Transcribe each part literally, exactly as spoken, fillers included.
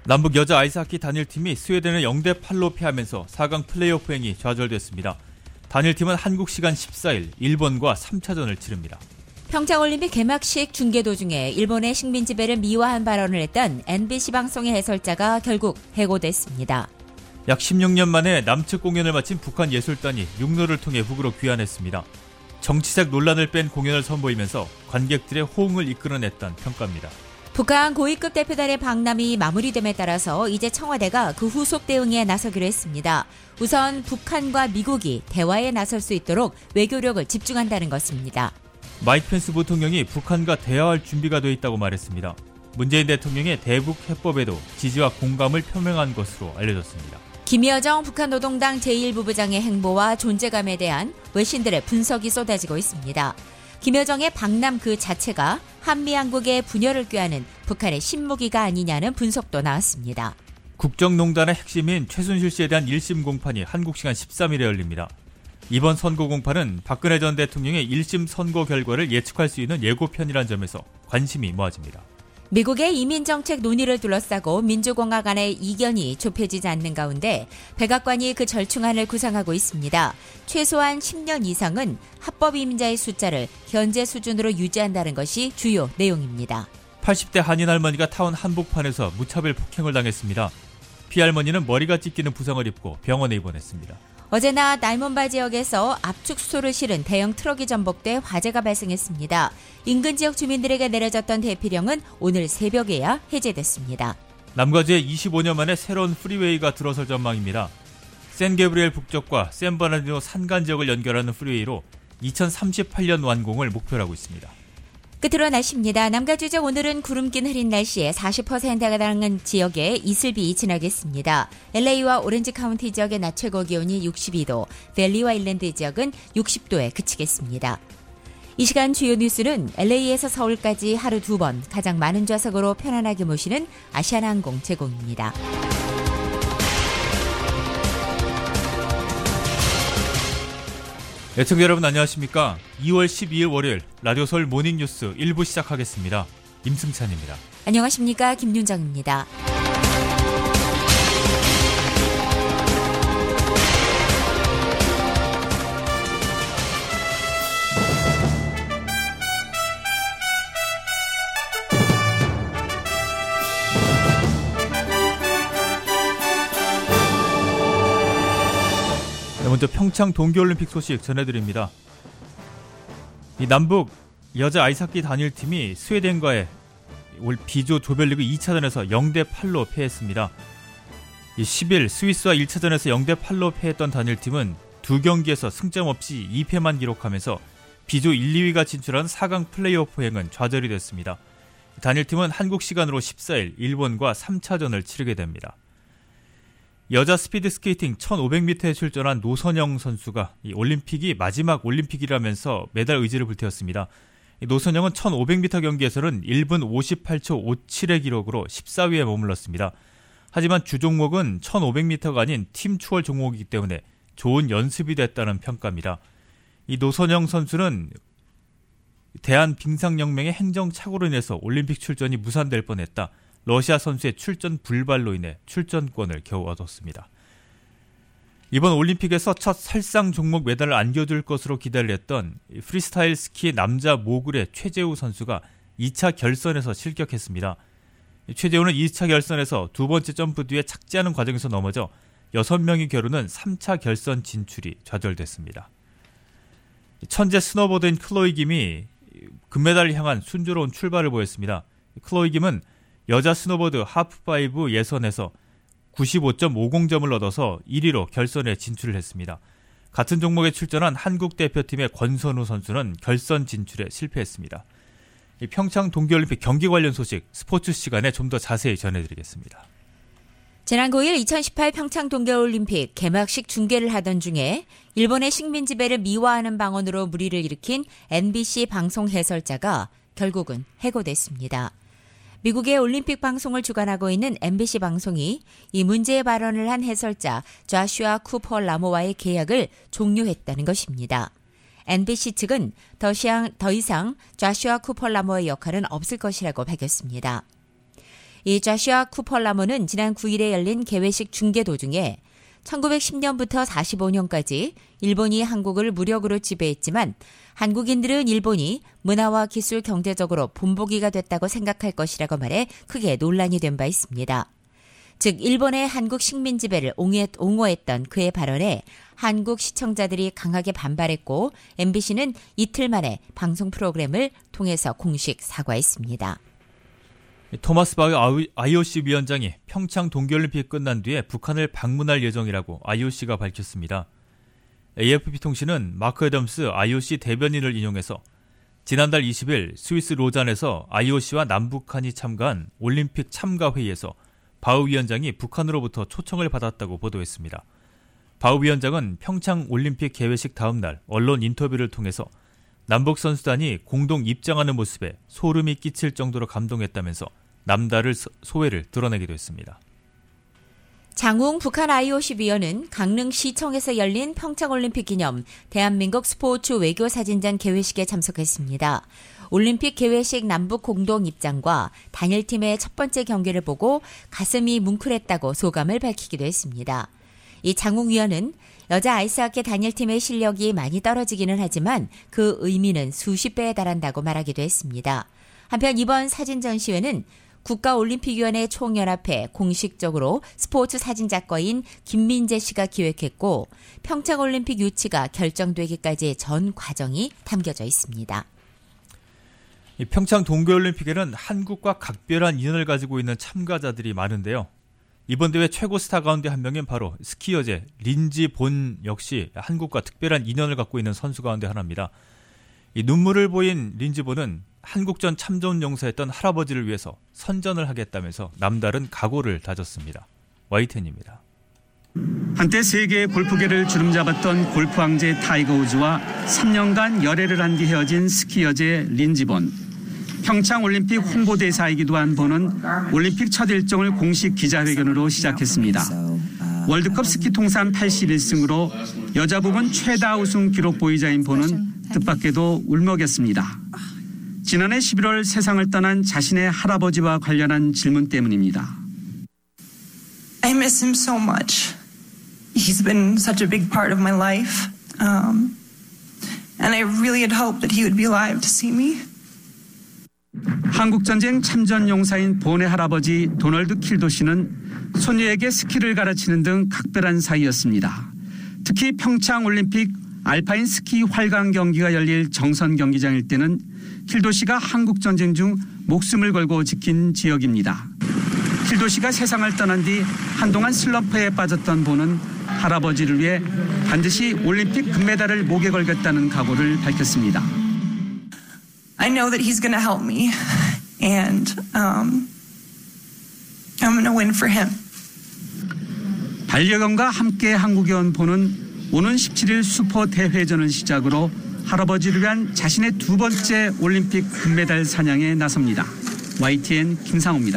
남북 여자 아이스하키 단일팀이 스웨덴을 영 대 팔로 패하면서 사 강 플레이오프 행이 좌절됐습니다. 단일팀은 한국 시간 십사 일 일본과 삼 차전을 치릅니다. 평창올림픽 개막식 중계 도중에 일본의 식민 지배를 미화한 발언을 했던 엠비씨 방송의 해설자가 결국 해고됐습니다. 약 십육 년 만에 남측 공연을 마친 북한 예술단이 육로를 통해 북으로 귀환했습니다. 정치색 논란을 뺀 공연을 선보이면서 관객들의 호응을 이끌어냈다는 평가입니다. 북한 고위급 대표단의 방남이 마무리됨에 따라서 이제 청와대가 그 후속 대응에 나서기로 했습니다. 우선 북한과 미국이 대화에 나설 수 있도록 외교력을 집중한다는 것입니다. 마이크 펜스 부통령이 북한과 대화할 준비가 돼 있다고 말했습니다. 문재인 대통령의 대북 해법에도 지지와 공감을 표명한 것으로 알려졌습니다. 김여정 북한 노동당 제일 부부장의 행보와 존재감에 대한 외신들의 분석이 쏟아지고 있습니다. 김여정의 방남 그 자체가 한미양국의 분열을 꾀하는 북한의 신무기가 아니냐는 분석도 나왔습니다. 국정농단의 핵심인 최순실 씨에 대한 일 심 공판이 한국 시간 십삼 일에 열립니다. 이번 선고 공판은 박근혜 전 대통령의 일 심 선고 결과를 예측할 수 있는 예고편이라는 점에서 관심이 모아집니다. 미국의 이민정책 논의를 둘러싸고 민주공화 간의 이견이 좁혀지지 않는 가운데 백악관이 그 절충안을 구상하고 있습니다. 최소한 십 년 이상은 합법 이민자의 숫자를 현재 수준으로 유지한다는 것이 주요 내용입니다. 팔십 대 한인 할머니가 타온 한복판에서 무차별 폭행을 당했습니다. 피할머니는 머리가 찢기는 부상을 입고 병원에 입원했습니다. 어제 낮 나이몬바 지역에서 압축수소를 실은 대형 트럭이 전복돼 화재가 발생했습니다. 인근 지역 주민들에게 내려졌던 대피령은 오늘 새벽에야 해제됐습니다. 남가주에 이십오 년 만에 새로운 프리웨이가 들어설 전망입니다. 샌게브리엘 북쪽과 샌버나르디노 산간 지역을 연결하는 프리웨이로 이천삼십팔 년 완공을 목표로 하고 있습니다. 끝으로 날씨입니다. 남가주 지역 오늘은 구름 낀 흐린 날씨에 사십 퍼센트가 달하는 지역에 이슬비 지나겠습니다. 엘에이와 오렌지 카운티 지역의 낮 최고 기온이 육십이 도, 밸리와 일랜드 지역은 육십 도에 그치겠습니다. 이 시간 주요 뉴스는 엘에이에서 서울까지 하루 두 번 가장 많은 좌석으로 편안하게 모시는 아시아나항공 제공입니다. 애청자 여러분 안녕하십니까? 이월 십이일 월요일 라디오 서울 모닝뉴스 일 부 시작하겠습니다. 임승찬입니다. 안녕하십니까? 김윤정입니다. 먼저 평창 동계올림픽 소식 전해드립니다. 이 남북 여자 아이스하키 단일팀이 스웨덴과의 올 B조 조별리그 이 차전에서 영 대 팔로 패했습니다. 이 십 일 스위스와 일 차전에서 영 대 팔로 패했던 단일팀은 두 경기에서 승점 없이 이 패만 기록하면서 B조 일, 이 위가 진출한 사 강 플레이오프 행은 좌절이 됐습니다. 단일팀은 한국 시간으로 십사 일 일본과 삼 차전을 치르게 됩니다. 여자 스피드스케이팅 천오백 미터에 출전한 노선영 선수가 이 올림픽이 마지막 올림픽이라면서 메달 의지를 불태웠습니다. 노선영은 천오백 미터 경기에서는 일 분 오십팔 초 오십칠의 기록으로 십사 위에 머물렀습니다. 하지만 주 종목은 천오백 미터가 아닌 팀 추월 종목이기 때문에 좋은 연습이 됐다는 평가입니다. 이 노선영 선수는 대한빙상연맹의 행정착오로 인해서 올림픽 출전이 무산될 뻔했다. 러시아 선수의 출전 불발로 인해 출전권을 겨우 얻었습니다. 이번 올림픽에서 첫 살상 종목 메달을 안겨줄 것으로 기대를 했던 프리스타일 스키 남자 모굴의 최재우 선수가 이 차 결선에서 실격했습니다. 최재우는 이 차 결선에서 두 번째 점프 뒤에 착지하는 과정에서 넘어져 여섯 명이 겨루는 삼 차 결선 진출이 좌절됐습니다. 천재 스노보드인 클로이 김이 금메달을 향한 순조로운 출발을 보였습니다. 클로이 김은 여자 스노보드 하프파이브 예선에서 구십오 점 오십 점을 얻어서 일 위로 결선에 진출을 했습니다. 같은 종목에 출전한 한국 대표팀의 권선우 선수는 결선 진출에 실패했습니다. 평창 동계올림픽 경기 관련 소식 스포츠 시간에 좀 더 자세히 전해드리겠습니다. 지난 구 일 이천십팔 평창 동계올림픽 개막식 중계를 하던 중에 일본의 식민 지배를 미화하는 방언으로 물의를 일으킨 엠비씨 방송 해설자가 결국은 해고됐습니다. 미국의 올림픽 방송을 주관하고 있는 엠비씨 방송이 이 문제의 발언을 한 해설자 좌슈아 쿠퍼 라모와의 계약을 종료했다는 것입니다. 엠비씨 측은 더 이상, 더 이상 좌슈아 쿠퍼 라모의 역할은 없을 것이라고 밝혔습니다. 이 좌시아 쿠펄라모는 지난 구 일에 열린 개회식 중계 도중에 천구백십 년부터 사십오 년까지 일본이 한국을 무력으로 지배했지만 한국인들은 일본이 문화와 기술 경제적으로 본보기가 됐다고 생각할 것이라고 말해 크게 논란이 된 바 있습니다. 즉 일본의 한국 식민 지배를 옹호했던 그의 발언에 한국 시청자들이 강하게 반발했고 엠비씨는 이틀 만에 방송 프로그램을 통해서 공식 사과했습니다. 토마스 바흐 아이오씨 위원장이 평창 동계올림픽이 끝난 뒤에 북한을 방문할 예정이라고 아이오씨가 밝혔습니다. 에이에프피 통신은 마크 애덤스 아이오씨 대변인을 인용해서 지난달 이십 일 스위스 로잔에서 아이오씨와 남북한이 참가한 올림픽 참가 회의에서 바흐 위원장이 북한으로부터 초청을 받았다고 보도했습니다. 바흐 위원장은 평창 올림픽 개회식 다음 날 언론 인터뷰를 통해서 남북 선수단이 공동 입장하는 모습에 소름이 끼칠 정도로 감동했다면서 남다를 소회를 드러내기도 했습니다. 장웅 북한 아이오씨 위원은 강릉시청에서 열린 평창올림픽 기념 대한민국 스포츠 외교사진전 개회식에 참석했습니다. 올림픽 개회식 남북 공동 입장과 단일팀의 첫 번째 경기를 보고 가슴이 뭉클했다고 소감을 밝히기도 했습니다. 이 장웅 위원은 여자 아이스하키 단일팀의 실력이 많이 떨어지기는 하지만 그 의미는 수십 배에 달한다고 말하기도 했습니다. 한편 이번 사진 전시회는 국가올림픽위원회 총연합회 공식적으로 스포츠 사진작가인 김민재 씨가 기획했고 평창올림픽 유치가 결정되기까지의 전 과정이 담겨져 있습니다. 평창 동계올림픽에는 한국과 각별한 인연을 가지고 있는 참가자들이 많은데요. 이번 대회 최고 스타 가운데 한 명인 바로 스키 여제 린지본 역시 한국과 특별한 인연을 갖고 있는 선수 가운데 하나입니다. 이 눈물을 보인 린지본은 한국전 참전 용사였던 할아버지를 위해서 선전을 하겠다면서 남다른 각오를 다졌습니다. 와이텐입니다. 한때 세계의 골프계를 주름잡았던 골프 황제 타이거 우즈와 삼 년간 열애를 한 뒤 헤어진 스키 여제 린지본. 평창 올림픽 홍보대사이기도 한 본은 올림픽 첫 일정을 공식 기자회견으로 시작했습니다. 월드컵 스키 통산 팔십일 승으로 여자 부분 최다 우승 기록 보유자인 본은 뜻밖에도 울먹였습니다. 지난해 십일월 세상을 떠난 자신의 할아버지와 관련한 질문 때문입니다. I miss him so much. He's been such a big part of my life. Um, and I really had hoped that he would be alive to see me. 한국전쟁 참전 용사인 본의 할아버지 도널드 킬도 씨는 손녀에게 스키를 가르치는 등 각별한 사이였습니다. 특히 평창 올림픽 알파인 스키 활강 경기가 열릴 정선 경기장일 때는 킬도 씨가 한국전쟁 중 목숨을 걸고 지킨 지역입니다. 킬도 씨가 세상을 떠난 뒤 한동안 슬럼프에 빠졌던 본은 할아버지를 위해 반드시 올림픽 금메달을 목에 걸겠다는 각오를 밝혔습니다. I know that he's going to help me, and um, I'm going to win for him. 반려견과 함께 한국에 온 본은 오는 십칠 일 슈퍼 대회전을 시작으로 할아버지를 위한 자신의 두 번째 올림픽 금메달 사냥에 나섭니다. 와이티엔 김상호입니다.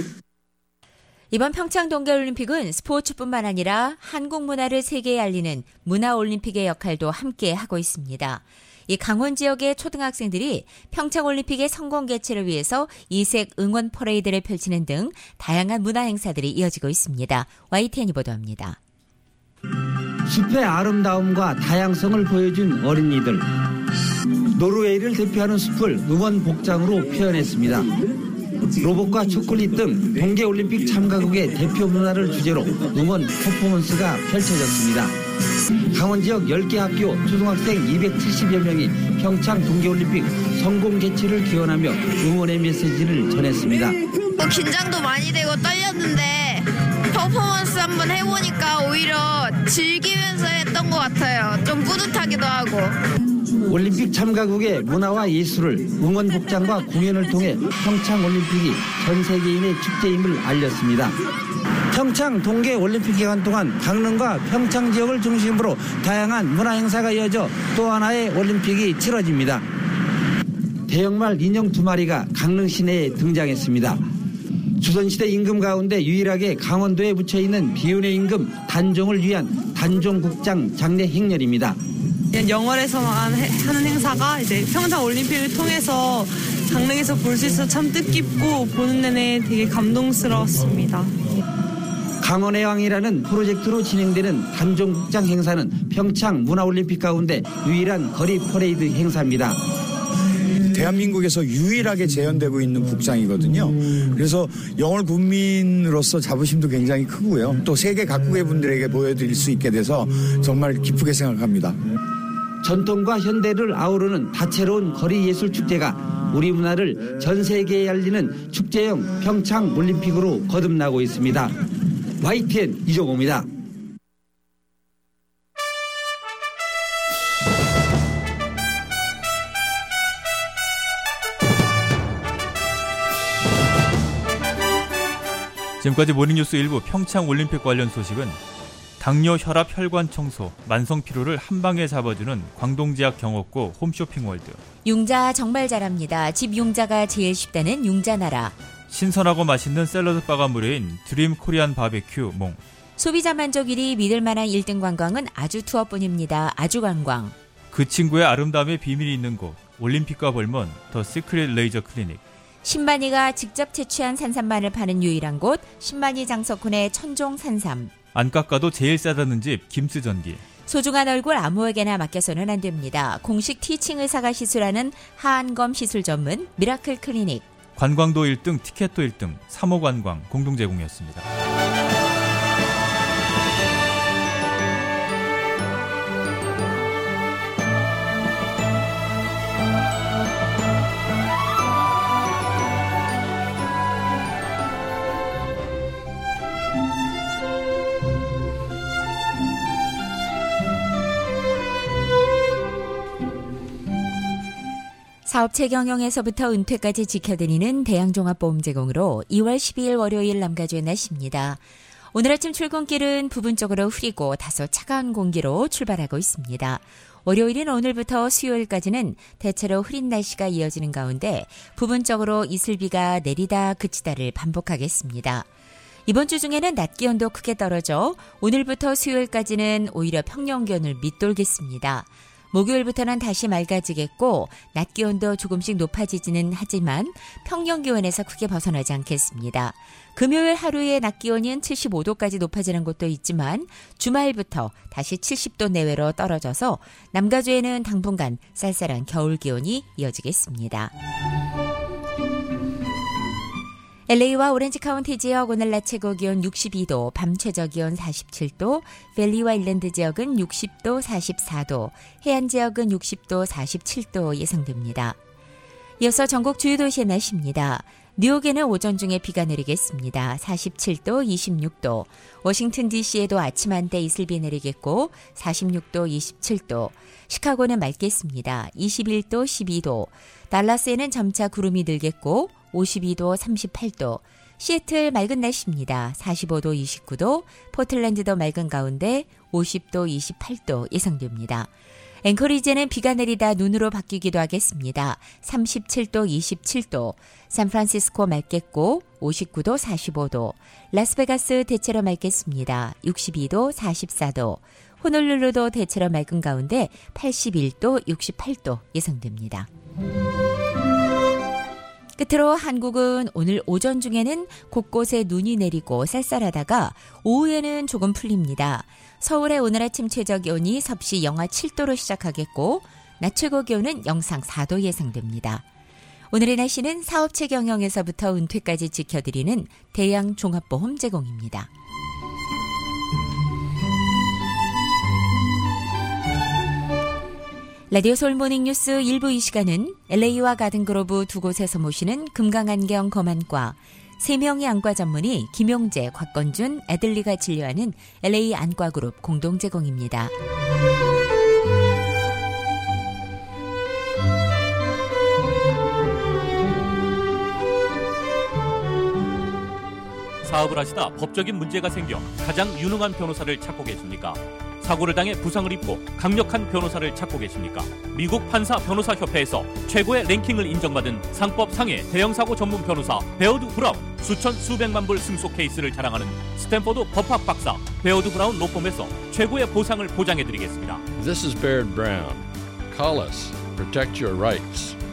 이번 평창 동계올림픽은 스포츠뿐만 아니라 한국 문화를 세계에 알리는 문화올림픽의 역할도 함께 하고 있습니다. 이 강원 지역의 초등학생들이 평창올림픽의 성공 개최를 위해서 이색 응원 퍼레이드를 펼치는 등 다양한 문화 행사들이 이어지고 있습니다. 와이티엔이 보도합니다. 숲의 아름다움과 다양성을 보여준 어린이들. 노르웨이를 대표하는 숲을 응원 복장으로 표현했습니다. 로봇과 초콜릿 등 동계올림픽 참가국의 대표 문화를 주제로 응원 퍼포먼스가 펼쳐졌습니다. 강원 지역 열 개 학교 초등학생 이백칠십여 명이 평창 동계올림픽 성공 개최를 기원하며 응원의 메시지를 전했습니다. 뭐 긴장도 많이 되고 떨렸는데 퍼포먼스 한번 해보니까 오히려 즐기면서 했던 것 같아요. 좀 뿌듯하기도 하고. 올림픽 참가국의 문화와 예술을 응원 복장과 공연을 통해 평창올림픽이 전 세계인의 축제임을 알렸습니다. 평창 동계올림픽 기간 동안 강릉과 평창 지역을 중심으로 다양한 문화 행사가 이어져 또 하나의 올림픽이 치러집니다. 대형말 인형 두 마리가 강릉 시내에 등장했습니다. 조선시대 임금 가운데 유일하게 강원도에 붙여있는 비운의 임금 단종을 위한 단종국장 장례 행렬입니다. 영월에서만 하는 행사가 이제 평창 올림픽을 통해서 강릉에서 볼 수 있어서 참 뜻깊고 보는 내내 되게 감동스러웠습니다. 강원의 왕이라는 프로젝트로 진행되는 단종국장 행사는 평창 문화올림픽 가운데 유일한 거리 퍼레이드 행사입니다. 대한민국에서 유일하게 재현되고 있는 국장이거든요. 그래서 영월 국민으로서 자부심도 굉장히 크고요. 또 세계 각국의 분들에게 보여드릴 수 있게 돼서 정말 기쁘게 생각합니다. 전통과 현대를 아우르는 다채로운 거리 예술 축제가 우리 문화를 전 세계에 알리는 축제형 평창 올림픽으로 거듭나고 있습니다. 와이티엔 이종호입니다. 지금까지 모닝뉴스 일부 평창올림픽 관련 소식은 당뇨, 혈압, 혈관 청소, 만성 피로를 한 방에 잡아주는 광동제약 경옥고 홈쇼핑월드, 융자 정말 잘합니다. 집 융자가 제일 쉽다는 융자나라, 신선하고 맛있는 샐러드바가 무료인 드림 코리안 바베큐 몽, 소비자 만족 일 위 믿을만한 일 등 관광은 아주투어뿐입니다. 아주관광, 그 친구의 아름다움의 비밀이 있는 곳 올림픽과 벌먼 더 시크릿 레이저 클리닉, 신만이가 직접 채취한 산삼만을 파는 유일한 곳 신만이 장석훈의 천종 산삼, 안 깎아도 제일 싸다는 집 김스전기, 소중한 얼굴 아무에게나 맡겨서는 안 됩니다. 공식 티칭 의사가 시술하는 하안검 시술 전문 미라클 클리닉, 관광도 일 등 티켓도 일 등 삼호관광 공동 제공이었습니다. 사업체 경영에서부터 은퇴까지 지켜드리는 대양종합보험 제공으로 이월 십이일 월요일 남가주의 날씨입니다. 오늘 아침 출근길은 부분적으로 흐리고 다소 차가운 공기로 출발하고 있습니다. 월요일인 오늘부터 수요일까지는 대체로 흐린 날씨가 이어지는 가운데 부분적으로 이슬비가 내리다 그치다를 반복하겠습니다. 이번 주 중에는 낮 기온도 크게 떨어져 오늘부터 수요일까지는 오히려 평년 기온을 밑돌겠습니다. 목요일부터는 다시 맑아지겠고 낮 기온도 조금씩 높아지지는 하지만 평년 기온에서 크게 벗어나지 않겠습니다. 금요일 하루의 낮 기온은 칠십오 도까지 높아지는 곳도 있지만 주말부터 다시 칠십 도 내외로 떨어져서 남가주에는 당분간 쌀쌀한 겨울 기온이 이어지겠습니다. 엘에이와 오렌지 카운티 지역 오늘 낮 최고 기온 육십이 도, 밤 최저 기온 사십칠 도, 밸리와 일랜드 지역은 육십 도, 사십사 도, 해안 지역은 육십 도, 사십칠 도 예상됩니다. 이어서 전국 주요 도시의 날씨입니다. 뉴욕에는 오전 중에 비가 내리겠습니다. 사십칠 도, 이십육 도, 워싱턴 디씨에도 아침 한때 이슬비 내리겠고 사십육 도, 이십칠 도, 시카고는 맑겠습니다. 이십일 도, 십이 도, 달라스에는 점차 구름이 들겠고 오십이 도, 삼십팔 도, 시애틀 맑은 날씨입니다. 사십오 도, 이십구 도, 포틀랜드도 맑은 가운데 오십 도, 이십팔 도 예상됩니다. 앵커리지는 비가 내리다 눈으로 바뀌기도 하겠습니다. 삼십칠 도, 이십칠 도, 샌프란시스코 맑겠고 오십구 도, 사십오 도, 라스베가스 대체로 맑겠습니다. 육십이 도, 사십사 도, 호놀룰루도 대체로 맑은 가운데 팔십일 도, 육십팔 도 예상됩니다. 끝으로 한국은 오늘 오전 중에는 곳곳에 눈이 내리고 쌀쌀하다가 오후에는 조금 풀립니다. 서울의 오늘 아침 최저 기온이 섭씨 영하 칠 도로 시작하겠고 낮 최고 기온은 영상 사 도 예상됩니다. 오늘의 날씨는 사업체 경영에서부터 은퇴까지 지켜드리는 대양 종합보험 제공입니다. 라디오 서울 모닝뉴스 일 부 이 시간은 엘에이와 가든그로브 두 곳에서 모시는 금강안경 검안과 세 명의 안과 전문의 김용재, 곽건준, 애들리가 진료하는 엘에이 안과그룹 공동 제공입니다. 사업을 하시다 법적인 문제가 생겨 가장 유능한 변호사를 찾고 계십니까? 사고를 당해 부상을 입고 강력한 변호사를 찾고 계십니까? 미국 판사 변호사 협회에서 최고의 랭킹을 인정받은 상법 상해 대형사고 전문 변호사 베어드 브라운, 수천 수백만 불 승소 케이스를 자랑하는 스탠포드 법학 박사 베어드 브라운 로펌에서 최고의 보상을 보장해드리겠습니다. This is Baird Brown. Call us. Protect your rights.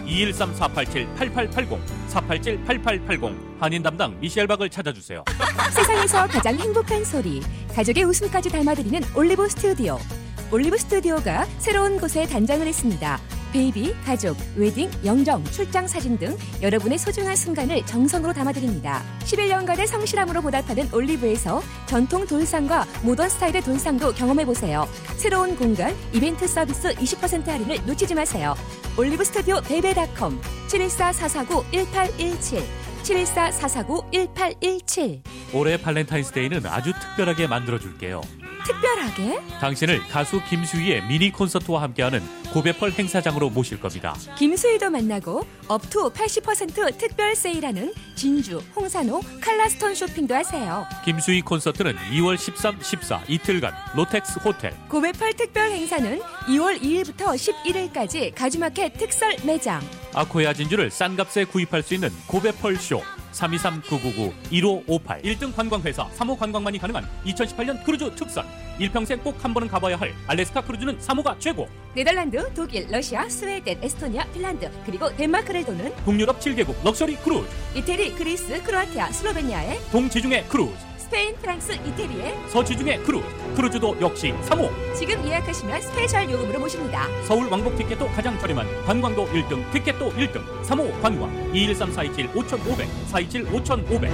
이일삼 사팔칠 팔팔팔공 사팔칠 팔팔팔공 한인 담당 미셸 박을 찾아주세요. 세상에서 가장 행복한 소리, 가족의 웃음까지 담아드리는 올리브 스튜디오. 올리브 스튜디오가 새로운 곳에 단장을 했습니다. 베이비, 가족, 웨딩, 영정, 출장 사진 등 여러분의 소중한 순간을 정성으로 담아드립니다. 십일 년간의 성실함으로 보답하는 올리브에서 전통 돌상과 모던 스타일의 돌상도 경험해보세요. 새로운 공간, 이벤트 서비스 이십 퍼센트 할인을 놓치지 마세요. 올리브 스튜디오 베베닷컴 칠일사 사사구 일팔일칠 칠일사 사사구 일팔일칠. 올해 발렌타인스데이는 아주 특별하게 만들어줄게요. 특별하게? 당신을 가수 김수희의 미니 콘서트와 함께하는 고베펄 행사장으로 모실 겁니다. 김수희도 만나고 업투 팔십 퍼센트 특별 세일하는 진주, 홍산호, 칼라스톤 쇼핑도 하세요. 김수희 콘서트는 이월 십삼, 십사 이틀간 로텍스 호텔. 고베펄 특별 행사는 이월 이일부터 십일일까지 가주마켓 특설 매장. 아코야 진주를 싼 값에 구입할 수 있는 고베펄 쇼. 삼이삼 구구구 일오오팔 일 등 관광회사 삼 호 관광만이 가능한 이천십팔 년 크루즈 특선. 일평생 꼭 한 번은 가봐야 할 알래스카 크루즈는 삼 호가 최고. 네덜란드, 독일, 러시아, 스웨덴, 에스토니아, 핀란드 그리고 덴마크를 도는 북유럽 칠 개국 럭셔리 크루즈. 이태리, 그리스, 크로아티아, 슬로베니아의 동지중해 크루즈. 스페인, 프랑스, 이태리의 서지중해 크루즈. 크루즈도 역시 삼 호. 지금 예약하시면 스페셜 요금으로 모십니다. 서울 왕복 티켓도 가장 저렴한 관광도 일 등, 티켓도 일 등. 삼 호 관광. 이일삼 사이칠 오천오백 사이칠 오천오백.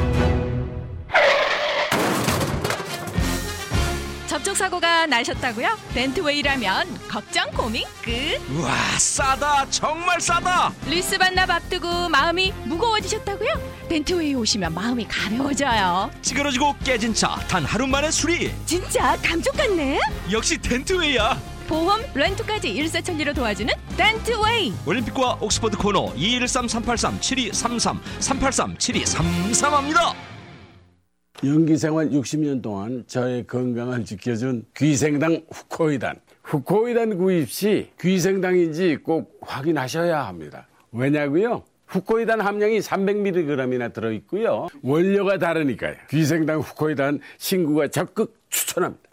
접촉사고가 나셨다고요? 렌트웨이라면 걱정 고민 끝. 우와, 싸다, 정말 싸다. 리스 반납 앞두고 마음이 무거워지셨다고요? 렌트웨이 오시면 마음이 가벼워져요. 찌그러지고 깨진 차 단 하루 만에 수리. 진짜 감쪽 같네. 역시 렌트웨이야. 보험, 렌트까지 일사천리로 도와주는 렌트웨이. 올림픽과 옥스퍼드 코너 이일삼 삼팔삼 칠이삼삼 삼팔삼 칠이삼삼입니다. 연기생활 육십 년 동안 저의 건강을 지켜준 귀생당 후코이단. 후코이단 구입 시 귀생당인지 꼭 확인하셔야 합니다. 왜냐고요? 후코이단 함량이 삼백 밀리그램이나 들어있고요. 원료가 다르니까요. 귀생당 후코이단 신구가 적극 추천합니다.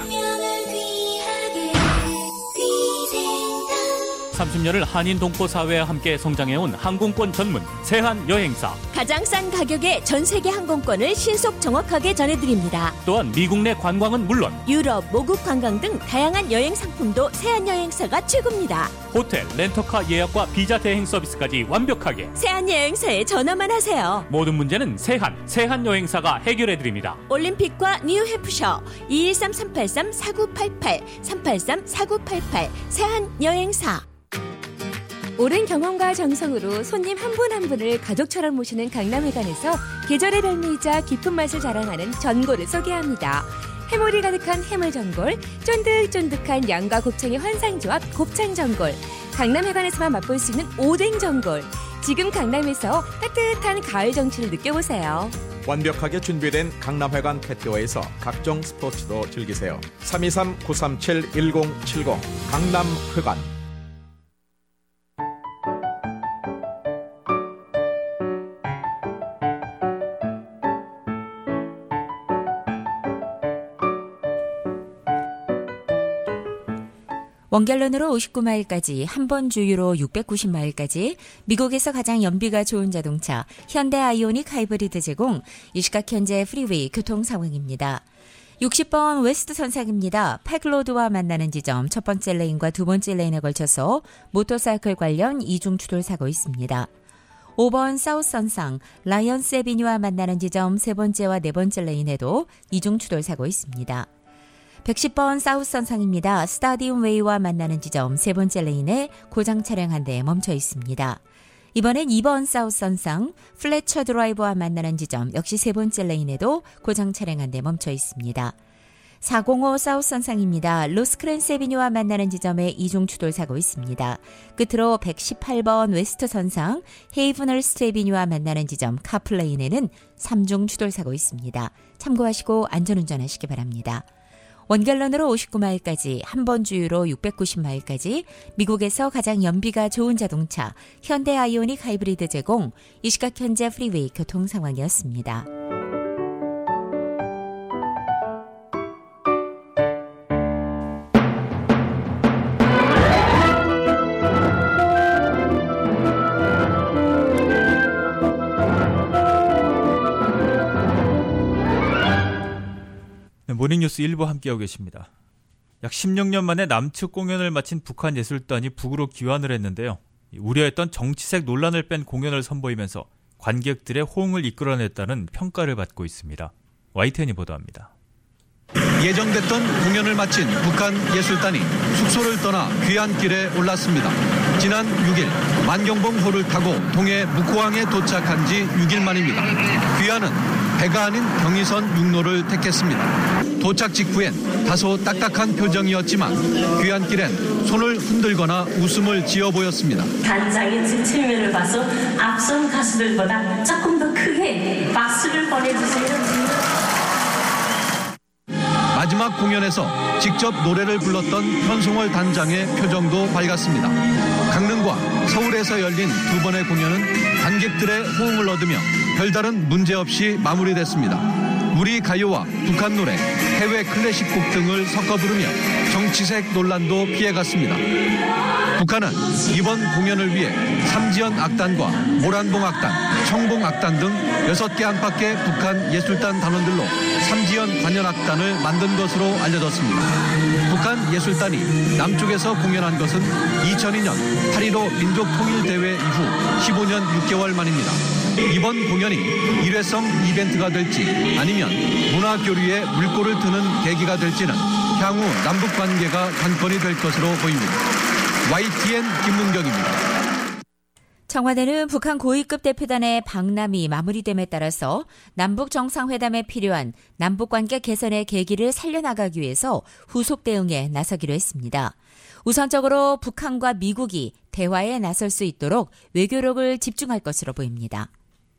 삼십 년을 한인 동포 사회와 함께 성장해온 항공권 전문 세한 여행사. 가장 싼 가격에 전 세계 항공권을 신속 정확하게 전해드립니다. 또한 미국 내 관광은 물론 유럽, 모국 관광 등 다양한 여행 상품도 세한 여행사가 최고입니다. 호텔, 렌터카 예약과 비자 대행 서비스까지 완벽하게. 세한 여행사에 전화만 하세요. 모든 문제는 세한, 세한 여행사가 해결해드립니다. 올림픽과 뉴햄프셔 이일삼 삼팔삼 사구팔팔 삼팔삼 사구팔팔 세한 여행사. 오랜 경험과 정성으로 손님 한 분 한 분을 가족처럼 모시는 강남회관에서 계절의 별미이자 깊은 맛을 자랑하는 전골을 소개합니다. 해물이 가득한 해물전골, 쫀득쫀득한 양과 곱창의 환상조합 곱창전골, 강남회관에서만 맛볼 수 있는 오뎅전골. 지금 강남에서 따뜻한 가을 정취를 느껴보세요. 완벽하게 준비된 강남회관 패티오에서 각종 스포츠도 즐기세요. 삼이삼 구삼칠 일공칠공 강남회관. 원갤런으로 오십구 마일까지, 한 번 주유로 육백구십 마일까지 미국에서 가장 연비가 좋은 자동차 현대 아이오닉 하이브리드 제공. 이 시각 현재 프리웨이 교통 상황입니다. 육십 번 웨스트 선상입니다. 팩로드와 만나는 지점 첫 번째 레인과 두 번째 레인에 걸쳐서 모터사이클 관련 이중 추돌 사고 있습니다. 오 번 사우스 선상 라이언스 에비뉴와 만나는 지점 세 번째와 네 번째 레인에도 이중 추돌 사고 있습니다. 백십 번 사우스 선상입니다. 스타디움 웨이와 만나는 지점 세 번째 레인에 고장 차량 한 대 멈춰 있습니다. 이번엔 이 번 사우스 선상 플래처 드라이브와 만나는 지점 역시 세 번째 레인에도 고장 차량 한 대 멈춰 있습니다. 사공오 사우스 선상입니다. 로스크랜스 에비뉴와 만나는 지점에 이중 추돌 사고 있습니다. 끝으로 백십팔 번 웨스트 선상 헤이븐헐스트 에비뉴와 만나는 지점 카플레인에는 삼중 추돌 사고 있습니다. 참고하시고 안전운전하시기 바랍니다. 원갤런으로 오십구 마일까지, 한 번 주유로 육백구십 마일까지 미국에서 가장 연비가 좋은 자동차 현대 아이오닉 하이브리드 제공. 이 시각 현재 프리웨이 교통 상황이었습니다. 모닝뉴스 일부 함께하고 계십니다. 약 십육 년 만에 남측 공연을 마친 북한 예술단이 북으로 귀환을 했는데요. 우려했던 정치색 논란을 뺀 공연을 선보이면서 관객들의 호응을 이끌어냈다는 평가를 받고 있습니다. 와이티엔이 보도합니다. 예정됐던 공연을 마친 북한 예술단이 숙소를 떠나 귀환길에 올랐습니다. 지난 육 일 만경봉호를 타고 동해 묵호항에 도착한 지 육 일 만입니다. 귀환은 배가 아닌 경의선 육로를 택했습니다. 도착 직후엔 다소 딱딱한 표정이었지만 귀환길엔 손을 흔들거나 웃음을 지어 보였습니다. 단장의 지체면을 봐서 앞선 가수들보다 조금 더 크게 박수를 보내주세요. 마지막 공연에서 직접 노래를 불렀던 현송월 단장의 표정도 밝았습니다. 강릉과 서울에서 열린 두 번의 공연은 관객들의 호응을 얻으며 별다른 문제 없이 마무리됐습니다. 우리 가요와 북한 노래, 해외 클래식곡 등을 섞어 부르며 정치색 논란도 피해갔습니다. 북한은 이번 공연을 위해 삼지연 악단과 모란봉 악단, 청봉 악단 등 여섯 개 안팎의 북한 예술단 단원들로 삼지연 관현악단을 만든 것으로 알려졌습니다. 북한 예술단이 남쪽에서 공연한 것은 이천이 년 팔일오 민족통일대회 이후 십오 년 육 개월 만입니다. 이번 공연이 일회성 이벤트가 될지 아니면 문화교류에 물꼬를 트는 계기가 될지는 향후 남북관계가 관건이 될 것으로 보입니다. 와이티엔 김문경입니다. 청와대는 북한 고위급 대표단의 방남이 마무리됨에 따라서 남북 정상회담에 필요한 남북관계 개선의 계기를 살려나가기 위해서 후속 대응에 나서기로 했습니다. 우선적으로 북한과 미국이 대화에 나설 수 있도록 외교력을 집중할 것으로 보입니다.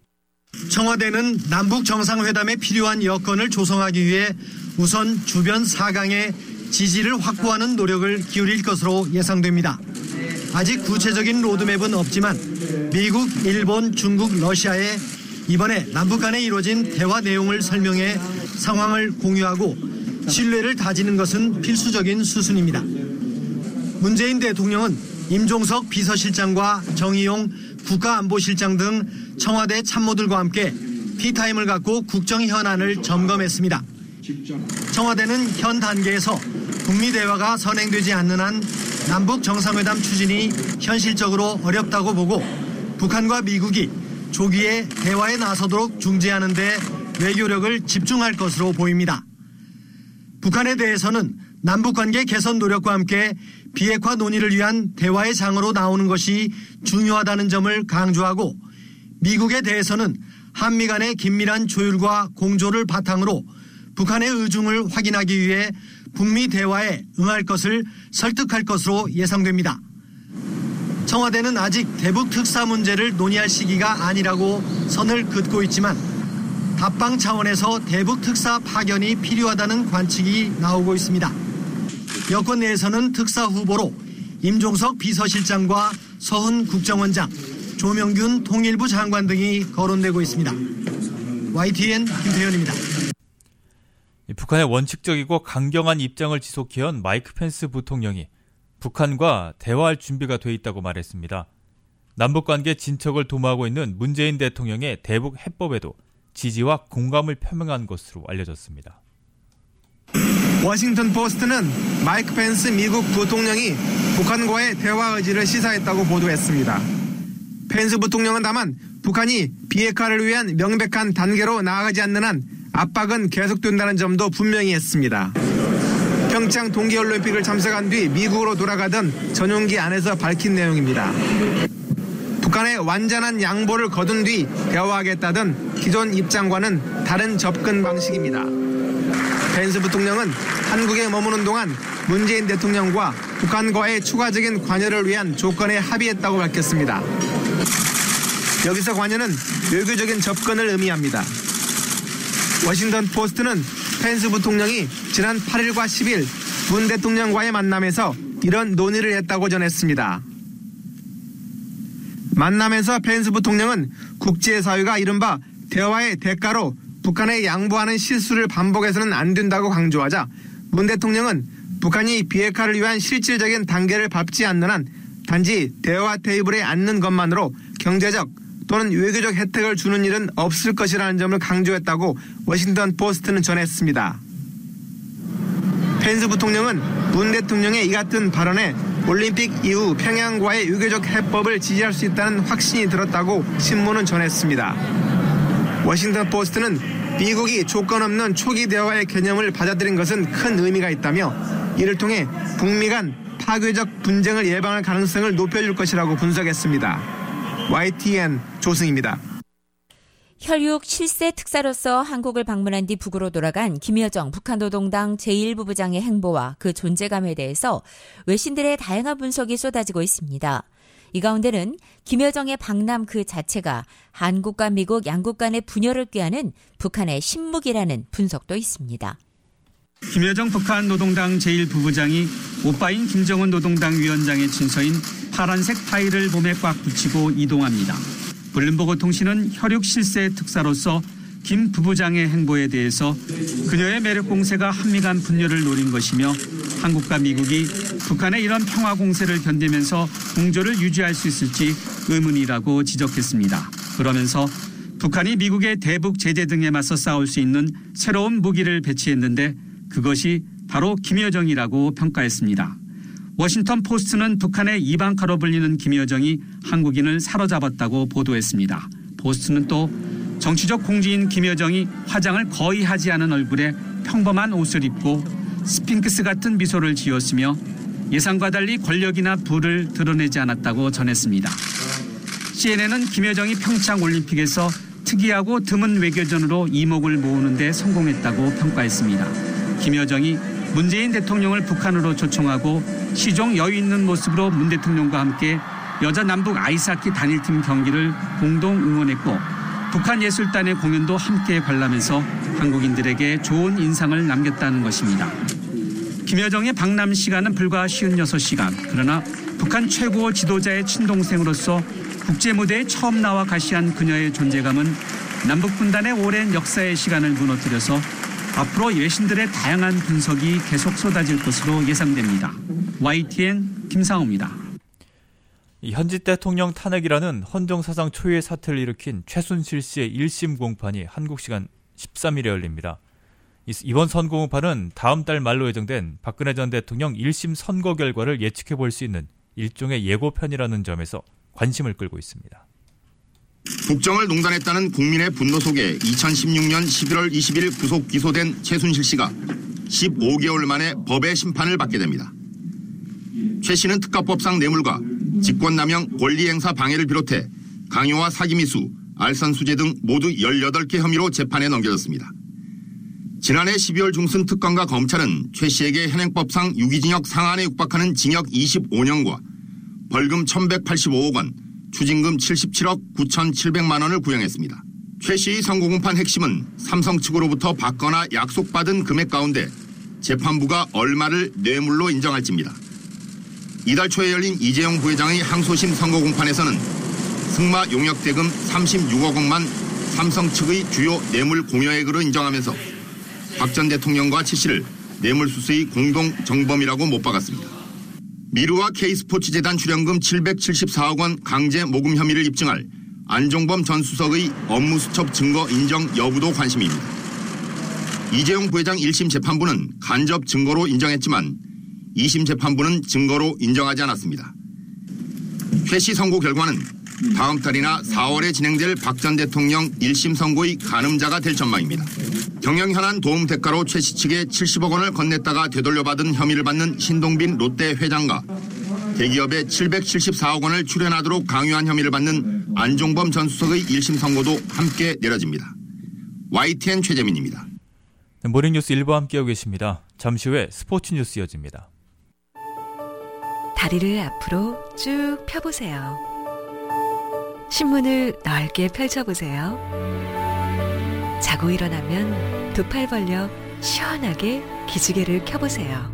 청와대는 남북 정상회담에 필요한 여건을 조성하기 위해 우선 주변 사강의 지지를 확보하는 노력을 기울일 것으로 예상됩니다. 아직 구체적인 로드맵은 없지만 미국, 일본, 중국, 러시아에 이번에 남북 간에 이루어진 대화 내용을 설명해 상황을 공유하고 신뢰를 다지는 것은 필수적인 수순입니다. 문재인 대통령은 임종석 비서실장과 정의용 국가안보실장 등 청와대 참모들과 함께 티타임을 갖고 국정 현안을 점검했습니다. 청와대는 현 단계에서 북미 대화가 선행되지 않는 한 남북 정상회담 추진이 현실적으로 어렵다고 보고 북한과 미국이 조기에 대화에 나서도록 중재하는 데 외교력을 집중할 것으로 보입니다. 북한에 대해서는 남북관계 개선 노력과 함께 비핵화 논의를 위한 대화의 장으로 나오는 것이 중요하다는 점을 강조하고 미국에 대해서는 한미 간의 긴밀한 조율과 공조를 바탕으로 북한의 의중을 확인하기 위해 북미 대화에 응할 것을 설득할 것으로 예상됩니다. 청와대는 아직 대북 특사 문제를 논의할 시기가 아니라고 선을 긋고 있지만 답방 차원에서 대북 특사 파견이 필요하다는 관측이 나오고 있습니다. 여권 내에서는 특사 후보로 임종석 비서실장과 서훈 국정원장, 조명균 통일부 장관 등이 거론되고 있습니다. 와이티엔 김태현입니다. 북한의 원칙적이고 강경한 입장을 지속해온 마이크 펜스 부통령이 북한과 대화할 준비가 돼 있다고 말했습니다. 남북관계 진척을 도모하고 있는 문재인 대통령의 대북 해법에도 지지와 공감을 표명한 것으로 알려졌습니다. 워싱턴 포스트는 마이크 펜스 미국 부통령이 북한과의 대화 의지를 시사했다고 보도했습니다. 펜스 부통령은 다만 북한이 비핵화를 위한 명백한 단계로 나아가지 않는 한 압박은 계속된다는 점도 분명히 했습니다. 평창 동계올림픽을 참석한 뒤 미국으로 돌아가던 전용기 안에서 밝힌 내용입니다. 북한의 완전한 양보를 거둔 뒤 대화하겠다던 기존 입장과는 다른 접근 방식입니다. 펜스 부통령은 한국에 머무는 동안 문재인 대통령과 북한과의 추가적인 관여를 위한 조건에 합의했다고 밝혔습니다. 여기서 관여는 외교적인 접근을 의미합니다. 워싱턴 포스트는 펜스 부통령이 지난 팔 일과 십 일 문 대통령과의 만남에서 이런 논의를 했다고 전했습니다. 만남에서 펜스 부통령은 국제사회가 이른바 대화의 대가로 북한에 양보하는 실수를 반복해서는 안 된다고 강조하자 문 대통령은 북한이 비핵화를 위한 실질적인 단계를 밟지 않는 한 단지 대화 테이블에 앉는 것만으로 경제적 또는 외교적 혜택을 주는 일은 없을 것이라는 점을 강조했다고 워싱턴 포스트는 전했습니다. 펜스 부통령은 문 대통령의 이 같은 발언에 올림픽 이후 평양과의 유교적 해법을 지지할 수 있다는 확신이 들었다고 신문은 전했습니다. 워싱턴 포스트는 미국이 조건 없는 초기 대화의 개념을 받아들인 것은 큰 의미가 있다며 이를 통해 북미 간 파괴적 분쟁을 예방할 가능성을 높여줄 것이라고 분석했습니다. 와이티엔 조승입니다. 혈육 실세 특사로서 한국을 방문한 뒤 북으로 돌아간 김여정 북한노동당 제일 부부장의 행보와 그 존재감에 대해서 외신들의 다양한 분석이 쏟아지고 있습니다. 이 가운데는 김여정의 방남 그 자체가 한국과 미국 양국 간의 분열을 꾀하는 북한의 신묵이라는 분석도 있습니다. 김여정 북한 노동당 제일 부부장이 오빠인 김정은 노동당 위원장의 친서인 파란색 파일을 몸에 꽉 붙이고 이동합니다. 블룸버그 통신은 혈육 실세 특사로서 김 부부장의 행보에 대해서 그녀의 매력 공세가 한미 간 분열을 노린 것이며 한국과 미국이 북한의 이런 평화 공세를 견디면서 공조를 유지할 수 있을지 의문이라고 지적했습니다. 그러면서 북한이 미국의 대북 제재 등에 맞서 싸울 수 있는 새로운 무기를 배치했는데 그것이 바로 김여정이라고 평가했습니다. 워싱턴 포스트는 북한의 이방카로 불리는 김여정이 한국인을 사로잡았다고 보도했습니다. 포스트는 또 정치적 공주인 김여정이 화장을 거의 하지 않은 얼굴에 평범한 옷을 입고 스핑크스 같은 미소를 지었으며 예상과 달리 권력이나 부를 드러내지 않았다고 전했습니다. 씨엔엔은 김여정이 평창 올림픽에서 특이하고 드문 외교전으로 이목을 모으는 데 성공했다고 평가했습니다. 김여정이 문재인 대통령을 북한으로 초청하고 시종 여유 있는 모습으로 문 대통령과 함께 여자 남북 아이스하키 단일팀 경기를 공동 응원했고 북한 예술단의 공연도 함께 관람해서 한국인들에게 좋은 인상을 남겼다는 것입니다. 김여정의 방남 시간은 불과 오십육 시간. 그러나 북한 최고 지도자의 친동생으로서 국제무대에 처음 나와 가시한 그녀의 존재감은 남북분단의 오랜 역사의 시간을 무너뜨려서 앞으로 외신들의 다양한 분석이 계속 쏟아질 것으로 예상됩니다. 와이티엔 김상호입니다. 현지 대통령 탄핵이라는 헌정사상 초유의 사태를 일으킨 최순실 씨의 일 심 공판이 한국 시간 십삼 일에 열립니다. 이번 선고 공판은 다음 달 말로 예정된 박근혜 전 대통령 일 심 선고 결과를 예측해 볼 수 있는 일종의 예고편이라는 점에서 관심을 끌고 있습니다. 국정을 농단했다는 국민의 분노 속에 이천십육 년 십일월 이십일 구속 기소된 최순실 씨가 십오 개월 만에 법의 심판을 받게 됩니다. 최 씨는 특가법상 뇌물과 직권남용 권리행사 방해를 비롯해 강요와 사기미수, 알선수재 등 모두 열여덟 개 혐의로 재판에 넘겨졌습니다. 지난해 십이월 중순 특검과 검찰은 최 씨에게 현행법상 유기징역 상한에 육박하는 징역 이십오 년과 벌금 천백팔십오억 원, 추징금 칠십칠억 구천칠백만 원을 구형했습니다. 최 씨의 선고공판 핵심은 삼성 측으로부터 받거나 약속받은 금액 가운데 재판부가 얼마를 뇌물로 인정할지입니다. 이달 초에 열린 이재용 부회장의 항소심 선고공판에서는 승마 용역 대금 삼십육억 원만 삼성 측의 주요 뇌물 공여액으로 인정하면서 박 전 대통령과 최 씨를 뇌물수수의 공동 정범이라고 못 박았습니다. 미르와 K스포츠재단 출연금 칠백칠십사억 원 강제 모금 혐의를 입증할 안종범 전 수석의 업무수첩 증거 인정 여부도 관심입니다. 이재용 부회장 일 심 재판부는 간접 증거로 인정했지만 이 심 재판부는 증거로 인정하지 않았습니다. 최 씨 선고 결과는 다음 달이나 사월에 진행될 박 전 대통령 일 심 선고의 가늠자가 될 전망입니다. 경영 현안 도움 대가로 최 씨 측에 칠십억 원을 건넸다가 되돌려받은 혐의를 받는 신동빈 롯데 회장과 대기업에 칠백칠십사억 원을 출연하도록 강요한 혐의를 받는 안종범 전 수석의 일 심 선고도 함께 내려집니다. 와이티엔 최재민입니다. 네, 모닝뉴스 일부 함께하고 계십니다. 잠시 후에 스포츠 뉴스 이어집니다. 다리를 앞으로 쭉 펴보세요. 신문을 넓게 펼쳐보세요. 자고 일어나면 두 팔 벌려 시원하게 기지개를 켜보세요.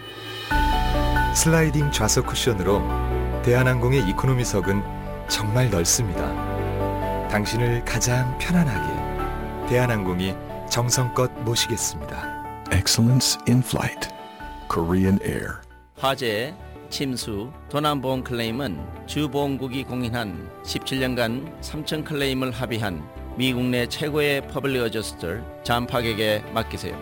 슬라이딩 좌석 쿠션으로 대한항공의 이코노미석은 정말 넓습니다. 당신을 가장 편안하게 대한항공이 정성껏 모시겠습니다. Excellence in Flight, Korean Air. 화재, 침수, 도난보험 클레임은 주보험국이 공인한 십칠 년간 삼천 클레임을 합의한 미국 내 최고의 퍼블릭 어저스터 잠파객에 맡기세요.